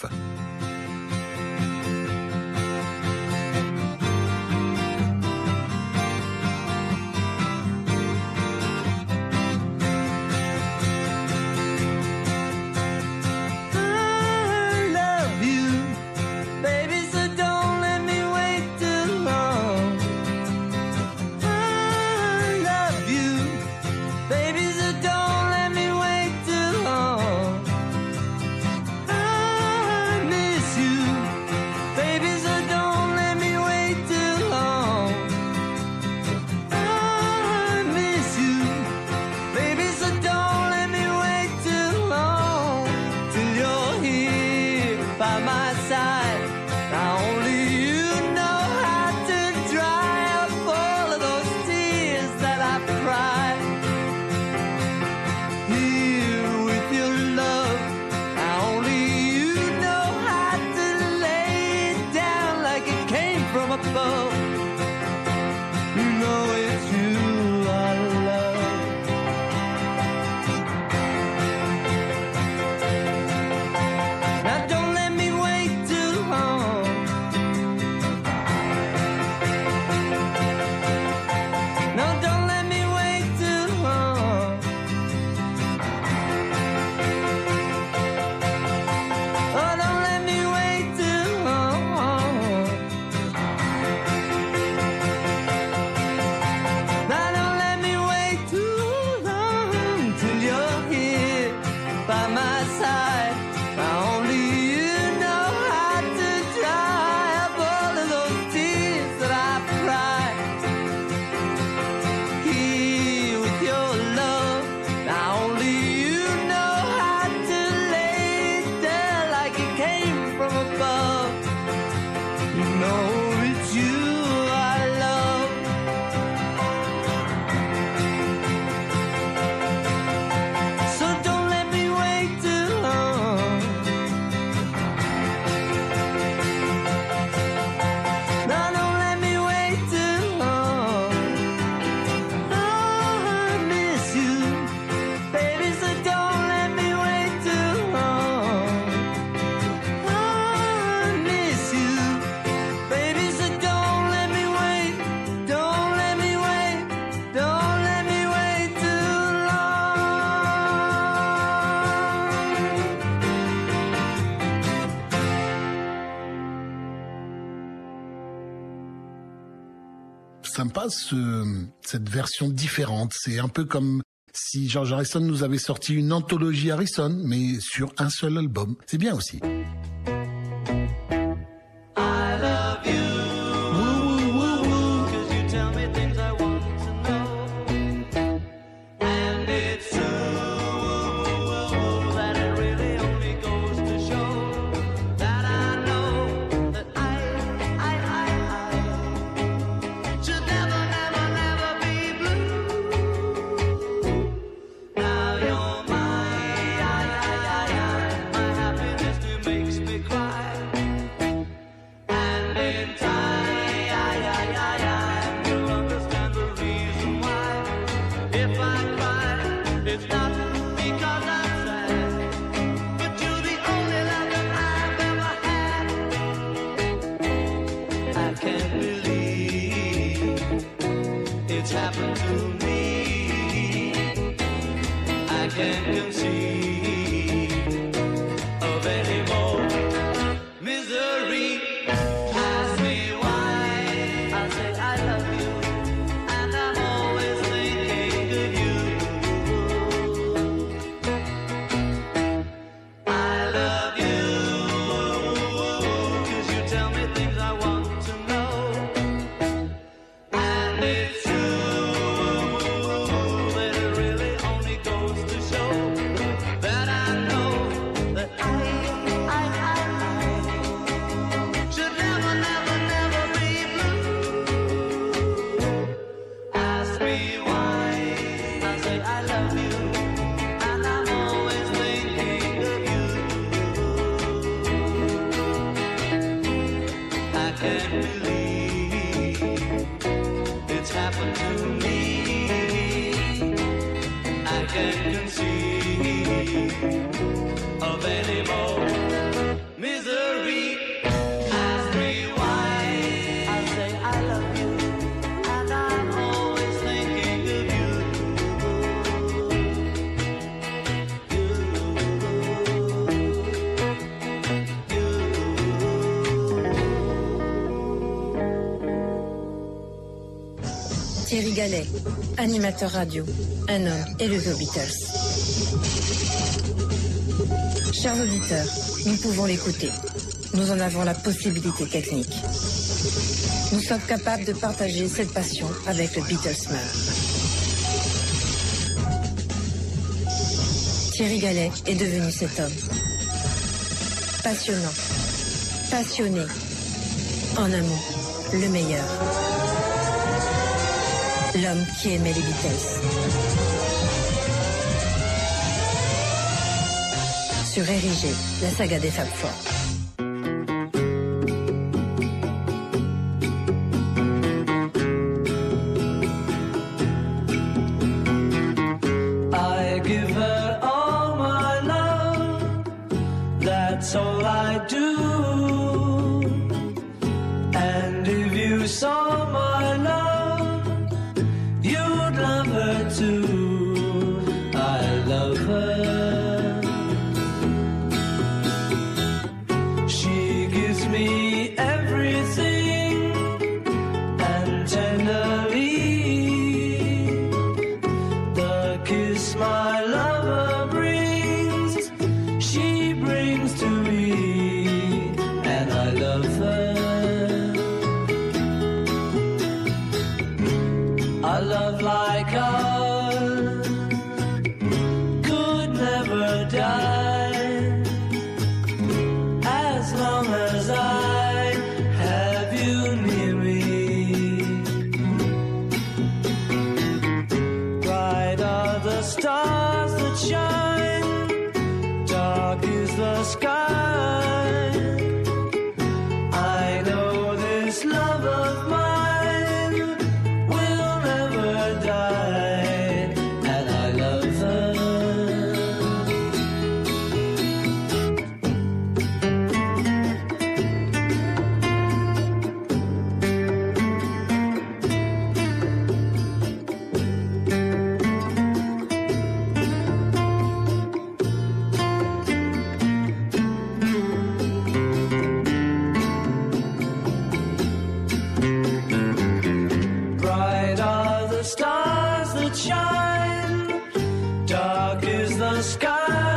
Sympa ce, cette version différente. C'est un peu comme si George Harrison nous avait sorti une anthologie Harrison, mais sur un seul album. C'est bien aussi. I love you. can't conceive of any more misery. I rewind, I say I love you, and I'm always thinking of you. Thierry Gallet, animateur radio, un homme élevé aux Beatles. Chers auditeurs, nous pouvons l'écouter. Nous en avons la possibilité technique. Nous sommes capables de partager cette passion avec le Beatlesman. Thierry Gallet est devenu cet homme. Passionnant, passionné, en un mot, le meilleur. L'homme qui aimait les Beatles. Sur R I G, la saga des Fab Four. I give her all my love, that's all I do. And if you saw my love, you'd love her too. I love her. She gives me everything, and tenderly the kiss my lover brings, she brings to me, and I love her. A love like ours could never die, as long as I have you near me. Bright are the stars that shine, dark is the sky. I know this love of mine will never die, and I love her. Bright are the stars that shine, dark is the sky.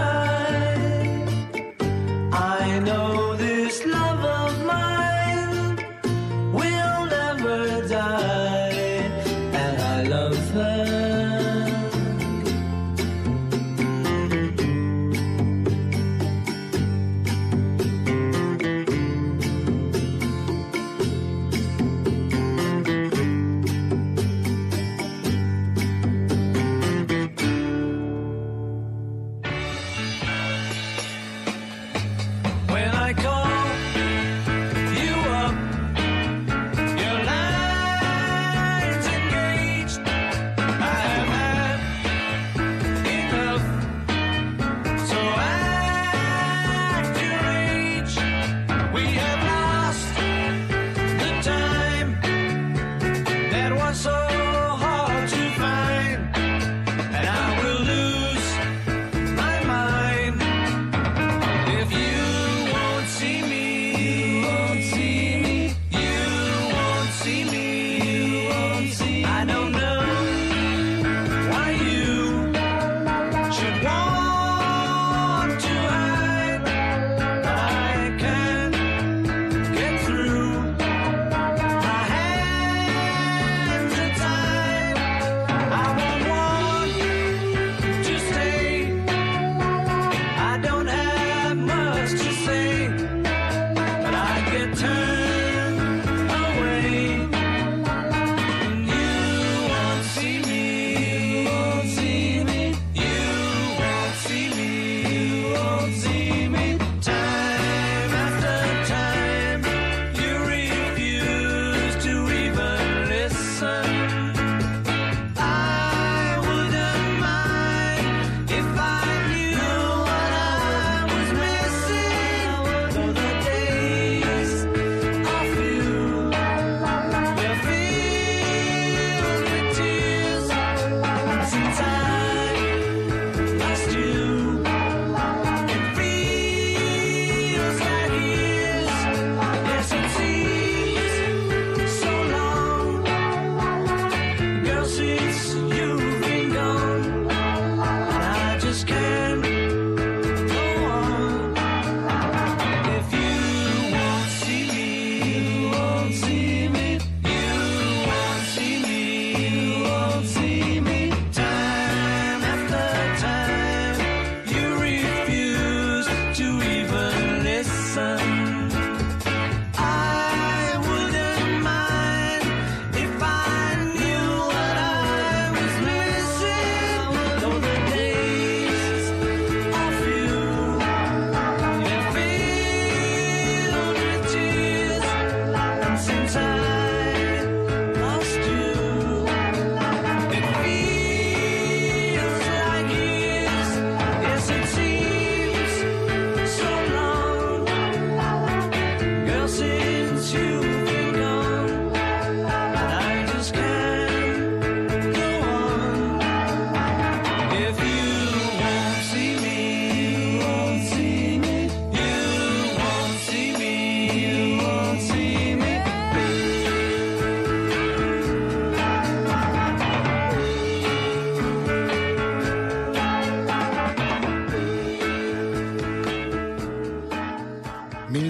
I know this love of mine will never die, and I love her.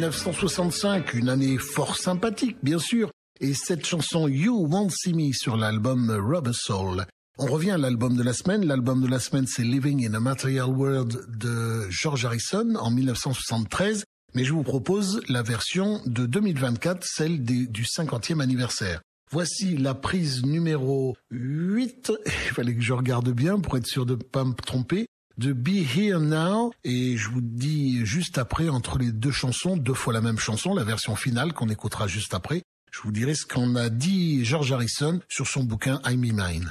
neuf cent soixante-cinq, une année fort sympathique, bien sûr, et cette chanson You Won't See Me sur l'album Rubber Soul. On revient à l'album de la semaine. L'album de la semaine, c'est Living in a Material World de George Harrison en mille neuf cent soixante-treize, mais je vous propose la version de deux mille vingt-quatre, celle des, du cinquantième anniversaire. Voici la prise numéro huit, il fallait que je regarde bien pour être sûr de ne pas me tromper, de Be Here Now, et je vous dis juste après, entre les deux chansons, deux fois la même chanson, la version finale qu'on écoutera juste après, je vous dirai ce qu'en a dit George Harrison sur son bouquin I'm Me Mine.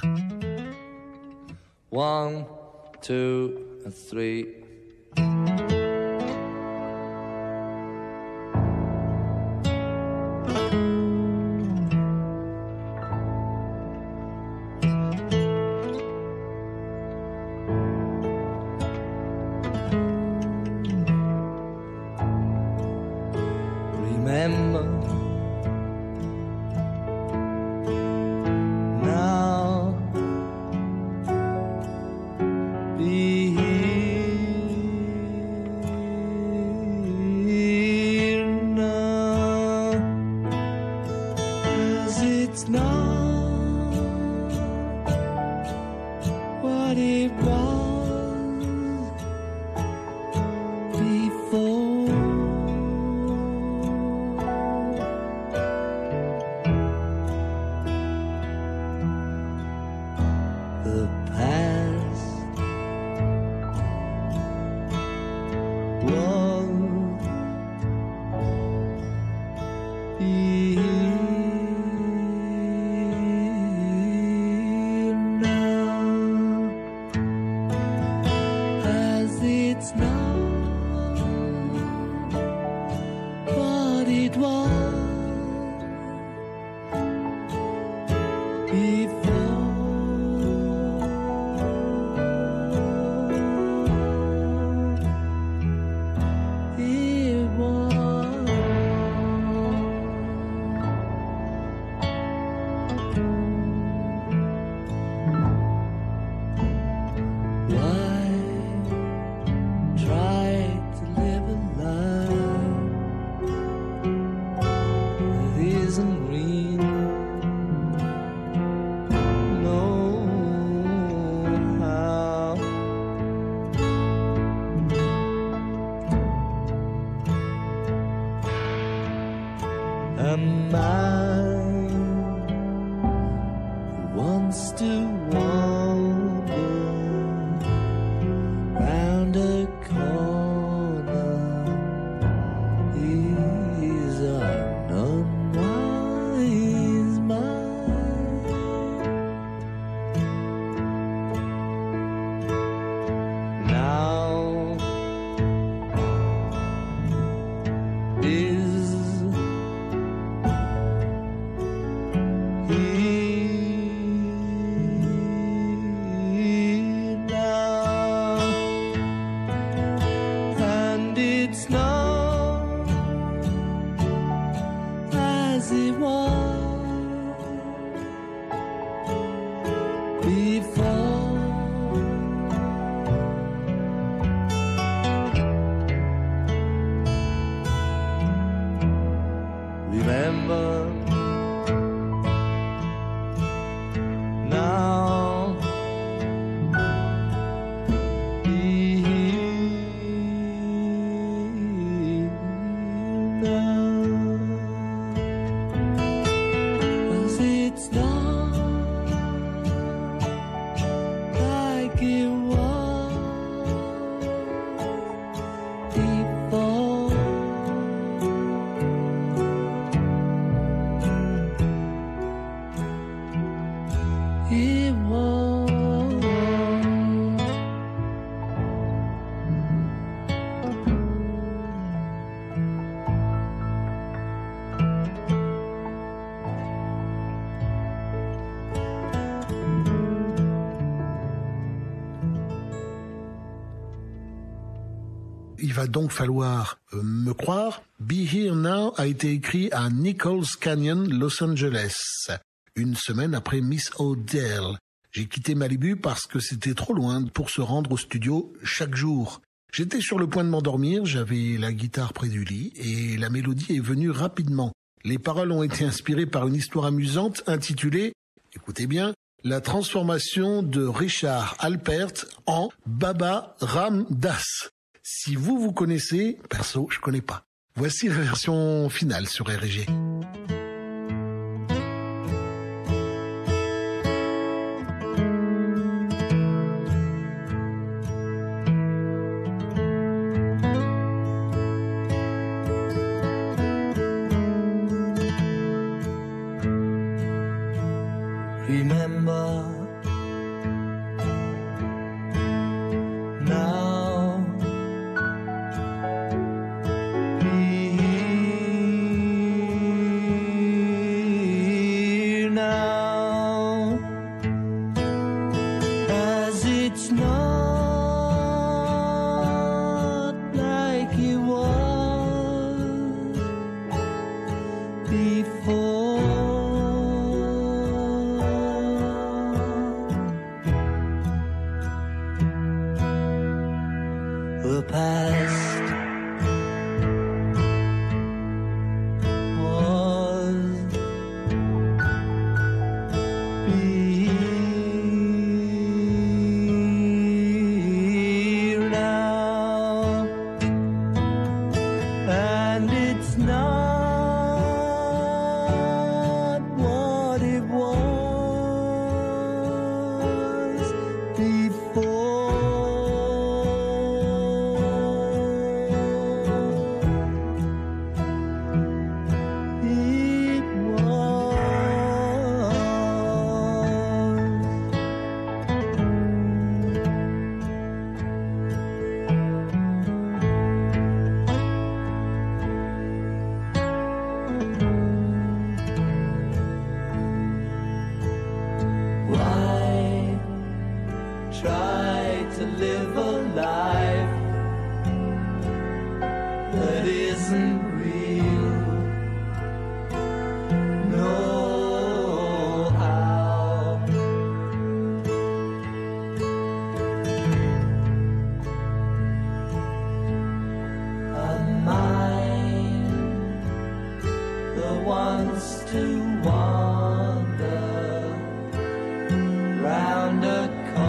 One, two, three. Remember now, be here now, 'cause it's not what it was before. The past was here now, as it's not what it was before. It was. Why try to live a life that isn't real? No, how? A mind that wants to wander round a corner is an unwise mind. Now is here now, and it's not as it was before. Remember now, be here now, 'cause it's not like it was before. It was. Il va donc falloir euh, me croire. Be Here Now a été écrit à Nichols Canyon, Los Angeles, une semaine après Miss O'Dell. J'ai quitté Malibu parce que c'était trop loin pour se rendre au studio chaque jour. J'étais sur le point de m'endormir, j'avais la guitare près du lit et la mélodie est venue rapidement. Les paroles ont été inspirées par une histoire amusante intitulée, écoutez bien, La transformation de Richard Alpert en Baba Ram Das. Si vous, vous connaissez, perso, je connais pas. Voici la version finale sur R G. Remember now, be here now, as it's not like it was before. The past was here now, and it's not what it was before. Why try to live a life that isn't real? No how. A mind that wants to wander round a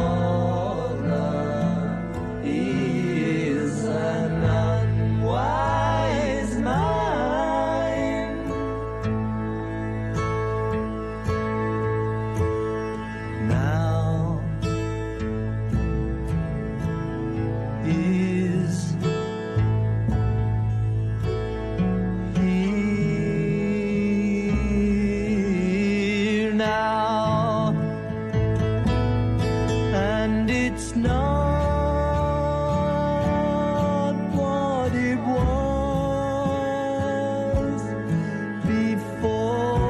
corner is an unwise mind. Now is here now, and it's not what it was before.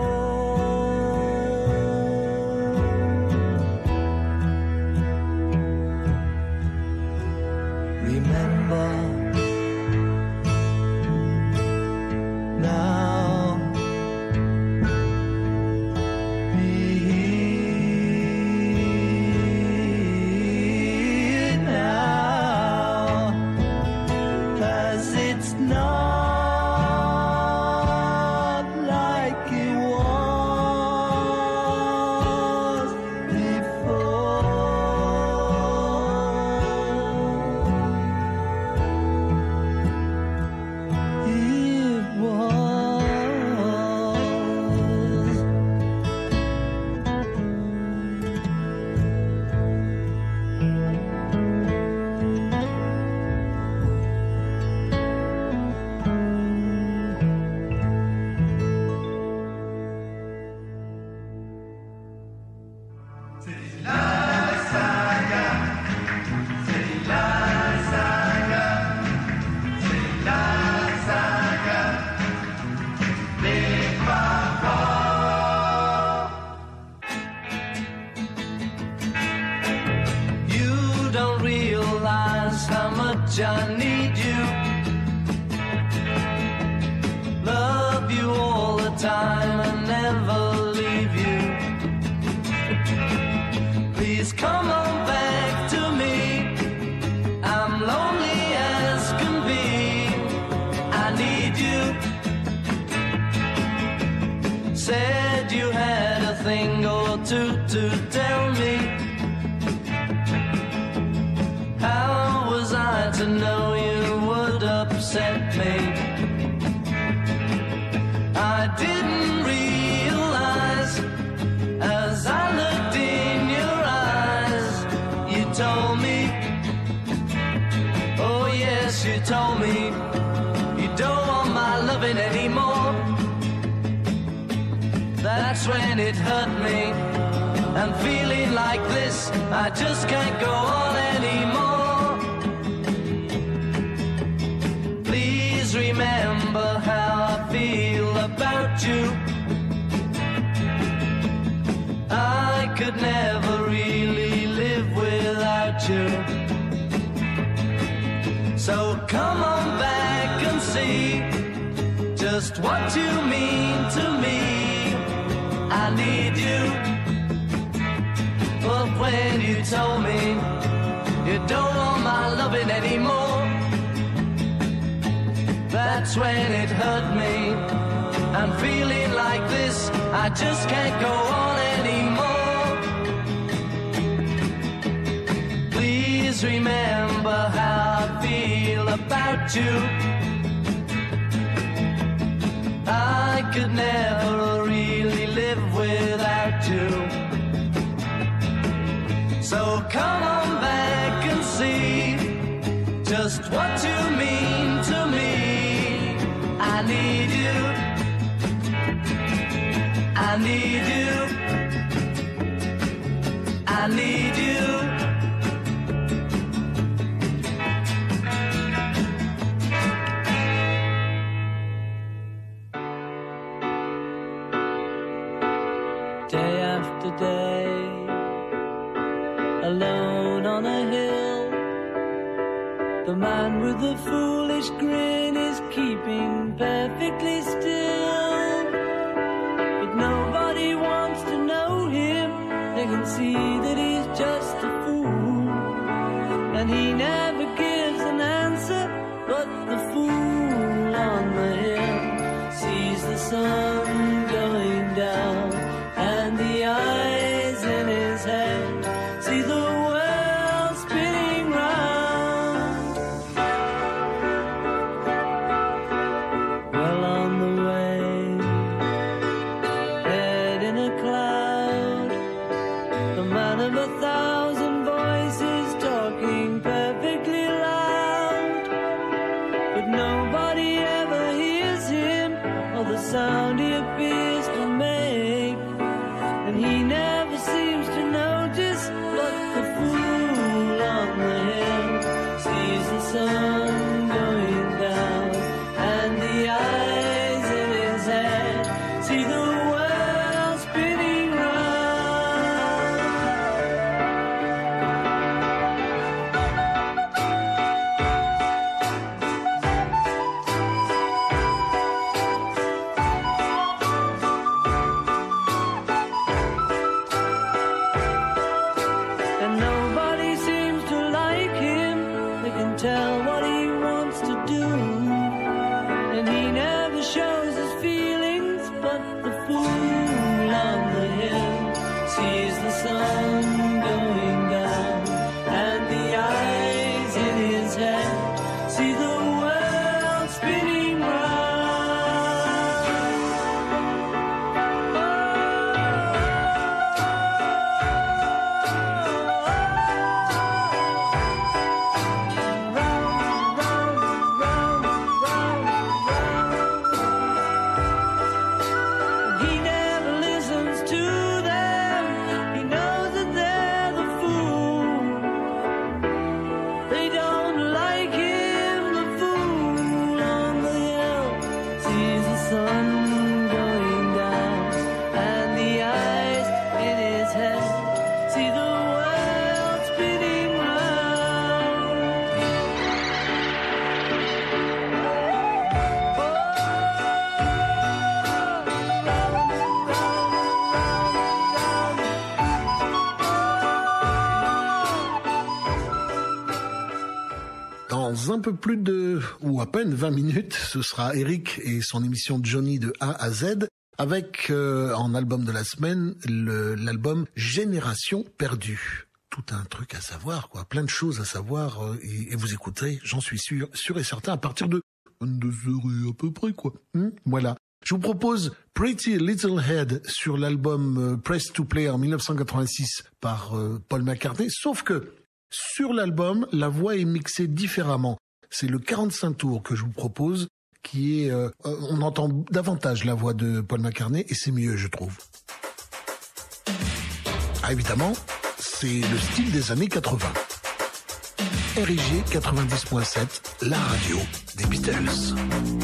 Remember now, be here now, as it's not like it was before. It was. You don't realize how much I need you. Love you all the time and never leave you. Please come on back to me. I'm lonely to know you would upset me. I didn't realize as I looked in your eyes, you told me, oh yes, you told me, you don't want my loving anymore. That's when it hurt me. I'm feeling like this, I just can't go on anymore. Please remember how I feel about you. I could never really live without you. So come on back and see just what you mean to me. I need you. But when you told me you don't want my loving anymore, that's when it hurt me. I'm feeling like this, I just can't go on anymore. Please remember how I feel about you. I could never really live without you. So come on back and see just what you mean to me. I need you. I need you. I need you. Day after day, alone on a hill, the man with the foolish grin is keeping perfectly still. But nobody wants to know him, they can see that he's just a fool. And he never gives an answer, but the fool on the hill sees the sun going down, and the eyes in his head see the world spinning round. Well on the way, head in a cloud, the man of a thousand voices talking perfectly loud. But nobody ever hears him or the sound he appears to make. And he never seems to notice, but the fool on the hill sees the sun going down, and the eyes in his head see the world spinning round. And nobody seems to like him, they can tell what he wants to do. And he never shows his feelings, but the fool on the hill sees the sun going down, and the eyes in his head see the world spinning round. He never listens to them, he knows that they're the fool. They don't like him, the fool on the hill sees the sun going down, and the eyes in his head see the world spinning round. Dans un peu plus de, ou à peine vingt minutes, ce sera Eric et son émission Johnny de A à Z, avec euh, en album de la semaine le- l'album Génération Perdue. tout un truc à savoir, quoi, plein de choses à savoir, euh, et, et vous écouterez, j'en suis sûr, sûr et certain, à partir de vingt-deux heures à peu près, quoi. Hum, voilà. Je vous propose Pretty Little Head sur l'album euh, Press to Play en dix-neuf cent quatre-vingt-six par euh, Paul McCartney, sauf que sur l'album, la voix est mixée différemment. C'est le quarante-cinq tours que je vous propose, qui est, euh, on entend davantage la voix de Paul McCartney, et c'est mieux, je trouve. Ah, évidemment, c'est le style des années quatre-vingts. R I G quatre-vingt-dix point sept, la radio des Beatles.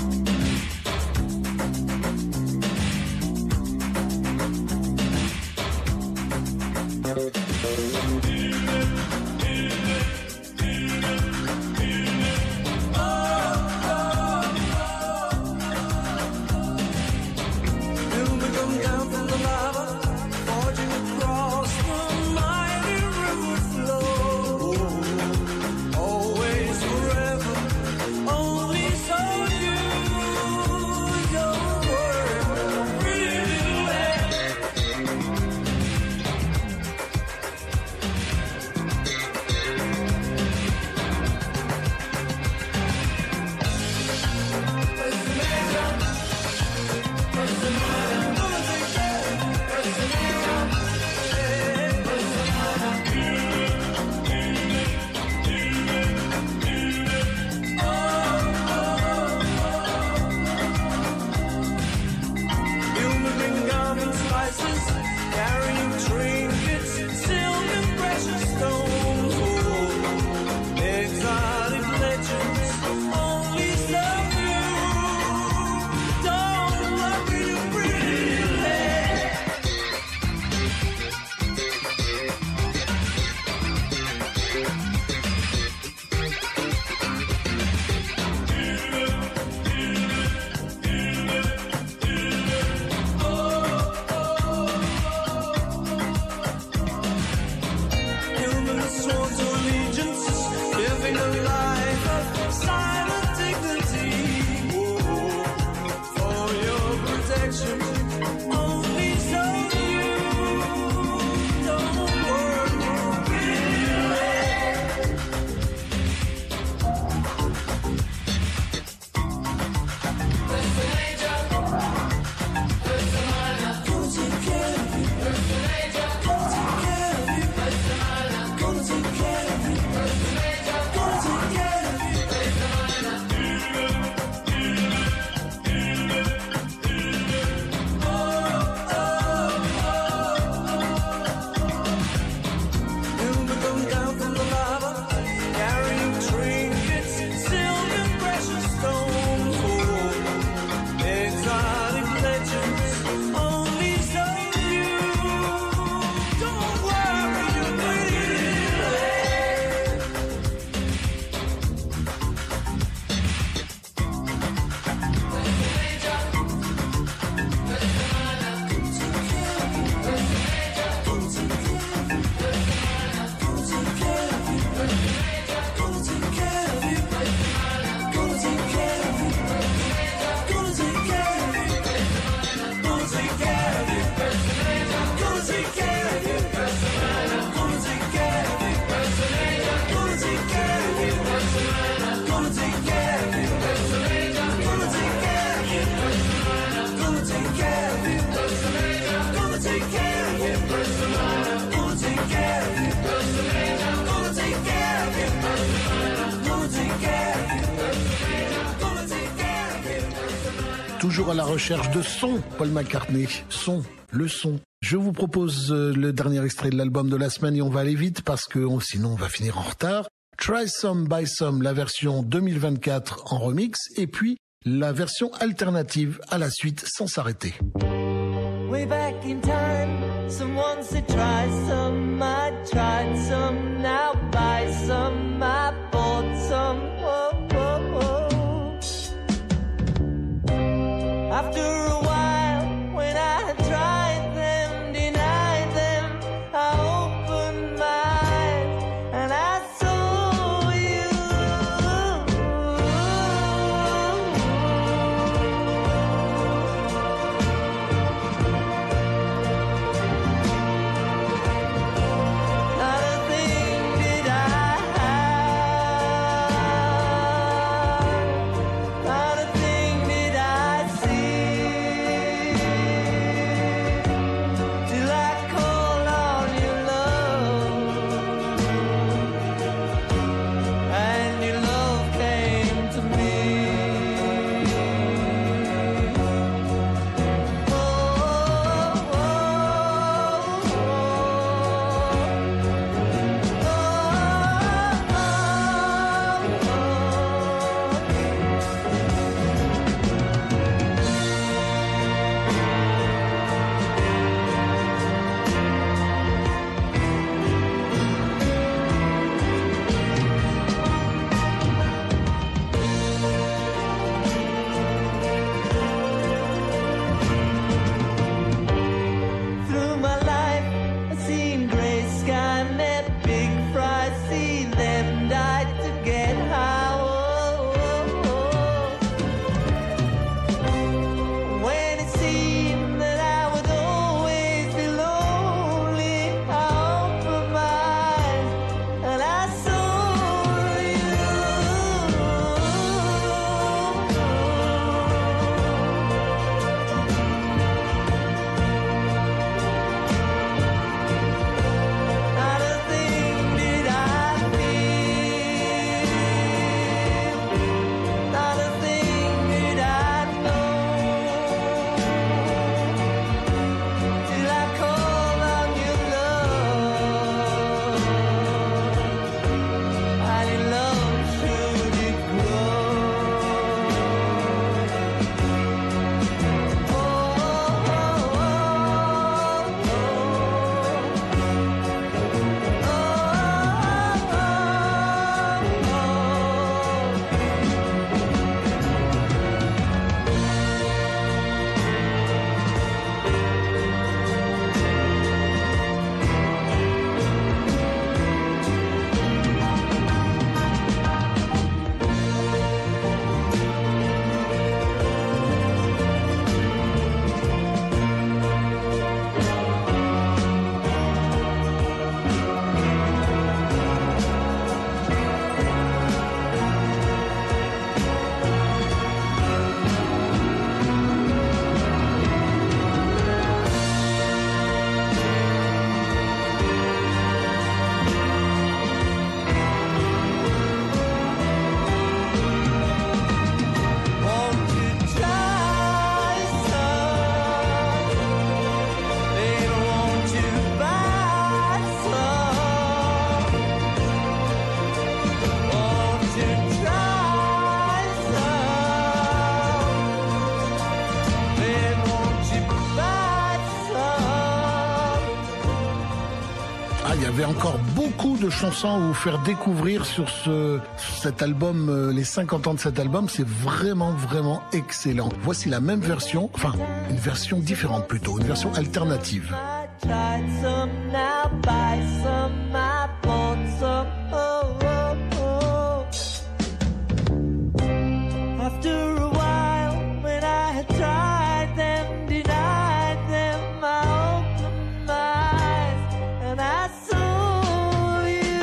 Toujours à la recherche de son, Paul McCartney. Son, le son. Je vous propose le dernier extrait de l'album de la semaine et on va aller vite parce que oh, sinon on va finir en retard. Try Some by Some, la version deux mille vingt-quatre en remix, et puis la version alternative à la suite sans s'arrêter. Way back in time, someone said try some, I tried some, now buy some, I bought some, whoa, whoa, whoa. After a while, when I tried them, denied them, I opened my eyes and I saw you. I encore beaucoup de chansons à vous faire découvrir sur ce, cet album, euh, les cinquante ans de cet album. C'est vraiment, vraiment excellent. Voici la même version, enfin, une version différente plutôt, une version alternative. Tried some, now buy some, I bought some, oh, oh, oh. After a while, when I had tried them, denied them, I opened my eyes, and I saw you.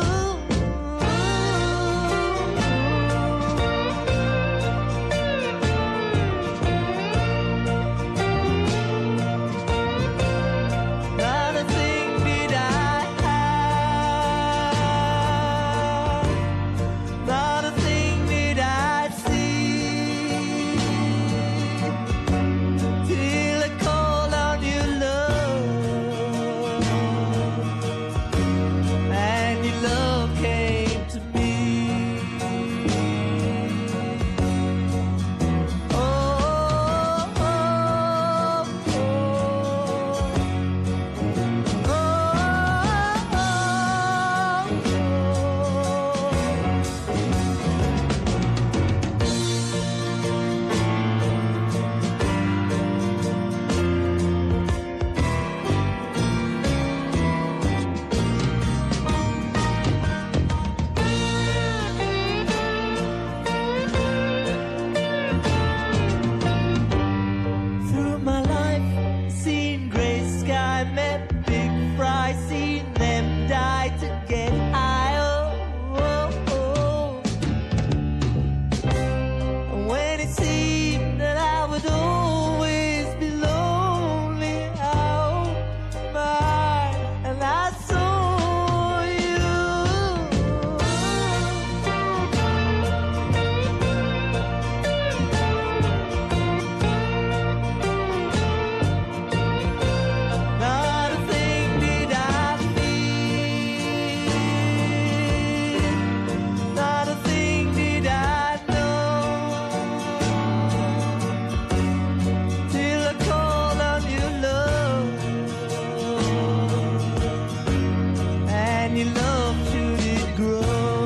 Not a thing did I have, not a thing did I see, till I called on your love, and your love came to me. Oh, oh, oh, oh. Through my life, seen gray sky, met big fry, seen them die to get high. Oh, oh, oh. And when it seemed that I would always be lonely, I opened my eyes and I saw you. Not a thing did I feel, not a thing did I know, till I called on your love, and your love should it grow.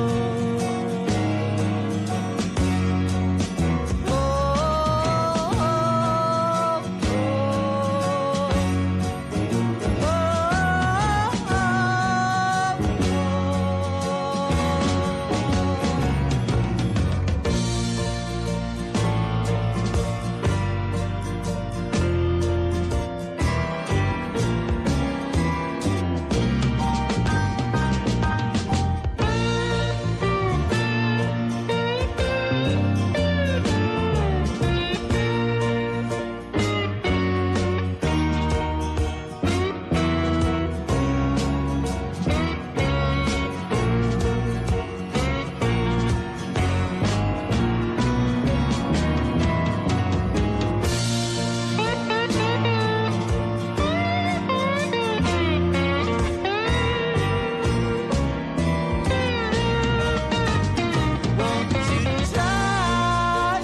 Oh, oh, oh, Won't you try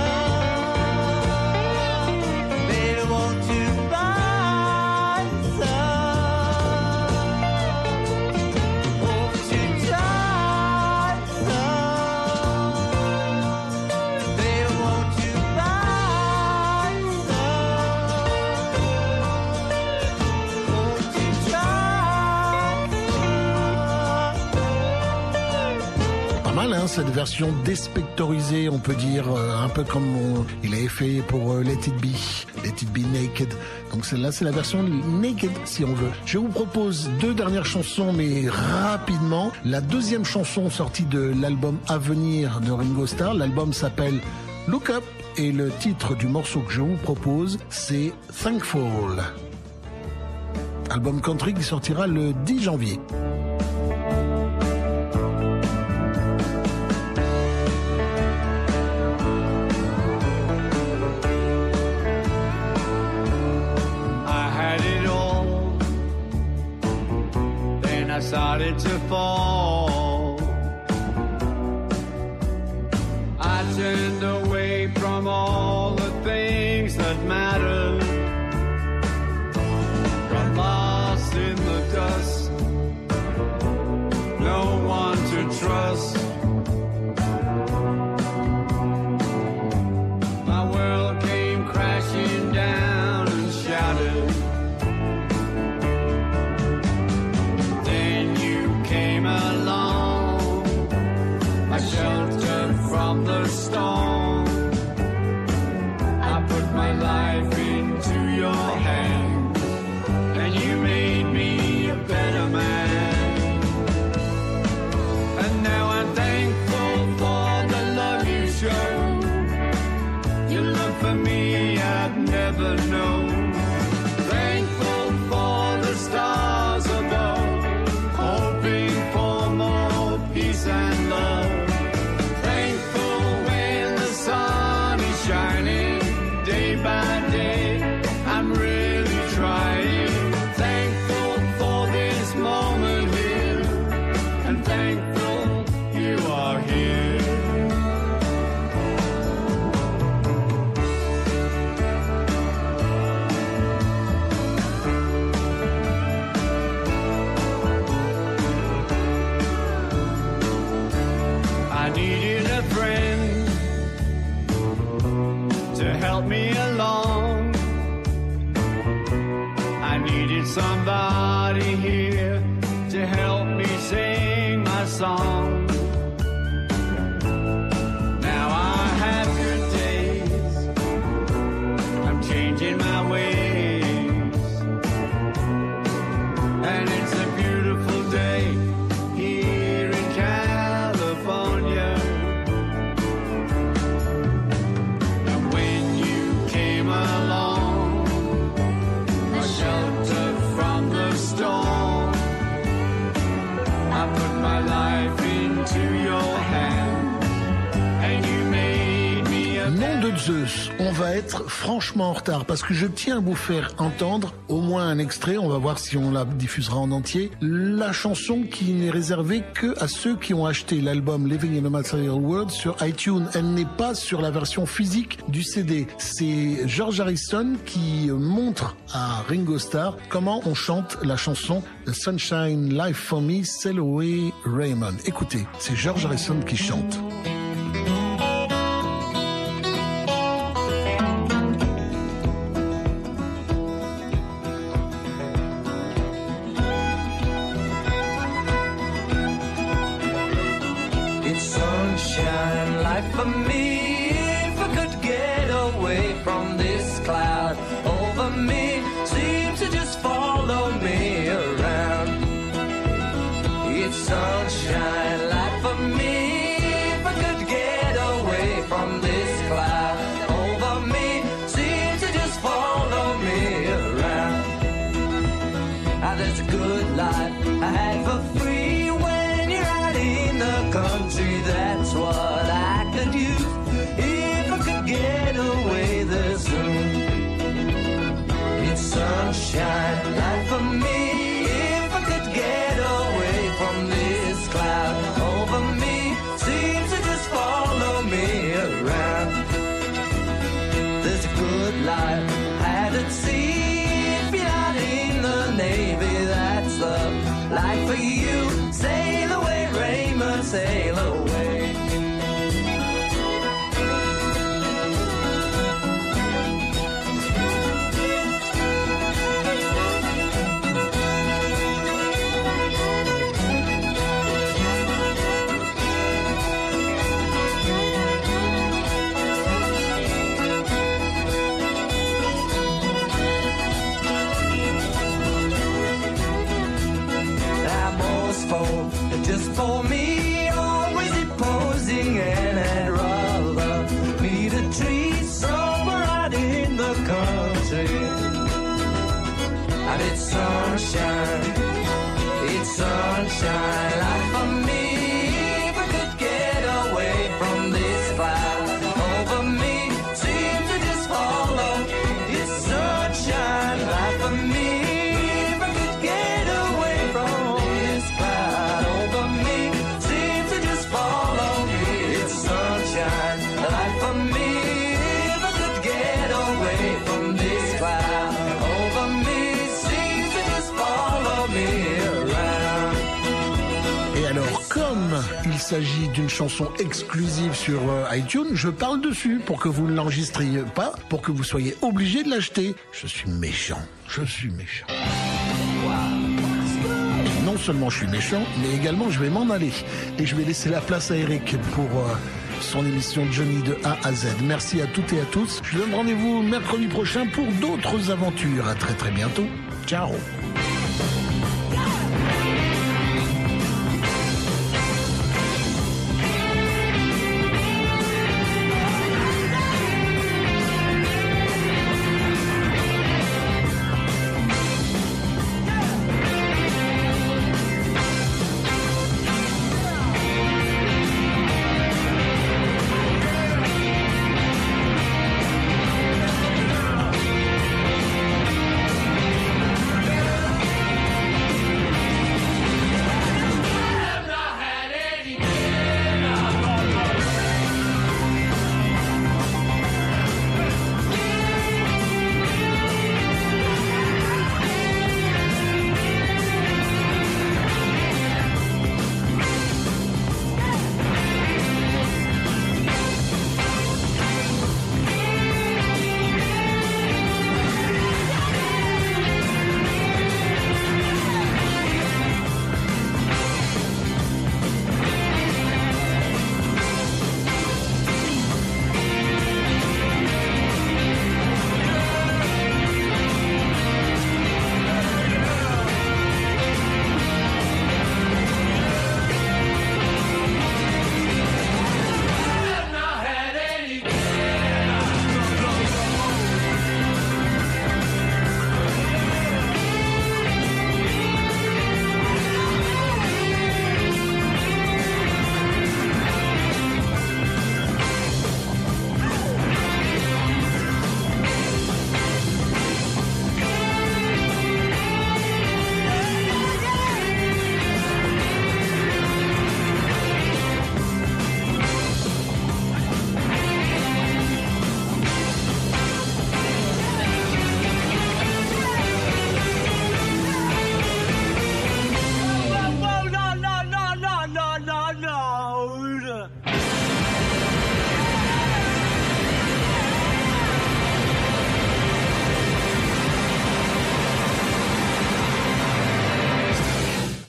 some? Baby, won't you buy some? Won't you try some? Baby, won't you buy some? Won't you try some? Pas mal, hein, cette version déspectorisée, on peut dire, euh, un peu comme on- il avait fait pour euh, Let It Be, Let It Be Naked. Donc celle-là, c'est la version Naked, si on veut. Je vous propose deux dernières chansons, mais rapidement. La deuxième chanson sortie de l'album à venir de Ringo Starr, l'album s'appelle Look Up, et le titre du morceau que je vous propose, c'est Thankful. Album country qui sortira le dix janvier. I had it all, then I started to fall. I turned away from all the things that mattered, got lost in the dust trust. My world came crashing down and shattered. Then you came along, my shelter from the storm. I put my life into your hands, and you made me a better man. And now I'm thankful for the love you showed. Your love for me I've never known. Thankful for the stars above, hoping for more peace and love. Thankful when the sun is shining day by day. I'm really trying. Thankful for this moment here, and thankful you are here. I needed a friend to help me along. I needed somebody here to help me sing my song. Now I have good days, I'm changing my ways, and it's a beautiful day here in California. And when you came along, my shelter from the storm, I put my life into your hands, and you made me a Nom de Zeus, on va être franchement en retard parce que je tiens à vous faire entendre au moins un extrait, on va voir si on la diffusera en entier, la chanson qui n'est réservée que à ceux qui ont acheté l'album Living in a Material World sur iTunes. Elle n'est pas sur la version physique du C D. C'est George Harrison qui montre à Ringo Starr comment on chante la chanson The Sunshine Life for Me, Sail Away Raymond. Écoutez, c'est George Harrison qui chante. It's sunshine life for me. If I could get away from this cloud over me, seems to just follow me around. It's sunshine life for me. If I could get away from this cloud over me, seems to just follow me around. Ah, there's a good life I had for free when you're out in the country. That's what I could use if I could get away there soon. It's sunshine life for me. If I could get away from this cloud over me, seems to just follow me around. There's a good life had at sea. If you're not in the Navy, that's the life for you. Sail away, Raymond, sail away. For, just for me, always imposing, and I'd rather meet a tree somewhere out in the country. And it's sunshine, it's sunshine life for me. If I could get away from this cloud over me, seems to just follow. It's sunshine life for me. If I could get away from this cloud over me, seems Et alors, comme il s'agit d'une chanson exclusive sur euh, iTunes, je parle dessus pour que vous ne l'enregistriez pas, pour que vous soyez obligés de l'acheter. Je suis méchant, je suis méchant. Et non seulement je suis méchant, mais également je vais m'en aller. Et je vais laisser la place à Eric pour euh, son émission Johnny de A à Z. Merci à toutes et à tous. Je vous donne rendez-vous mercredi prochain pour d'autres aventures. À très très bientôt. Ciao.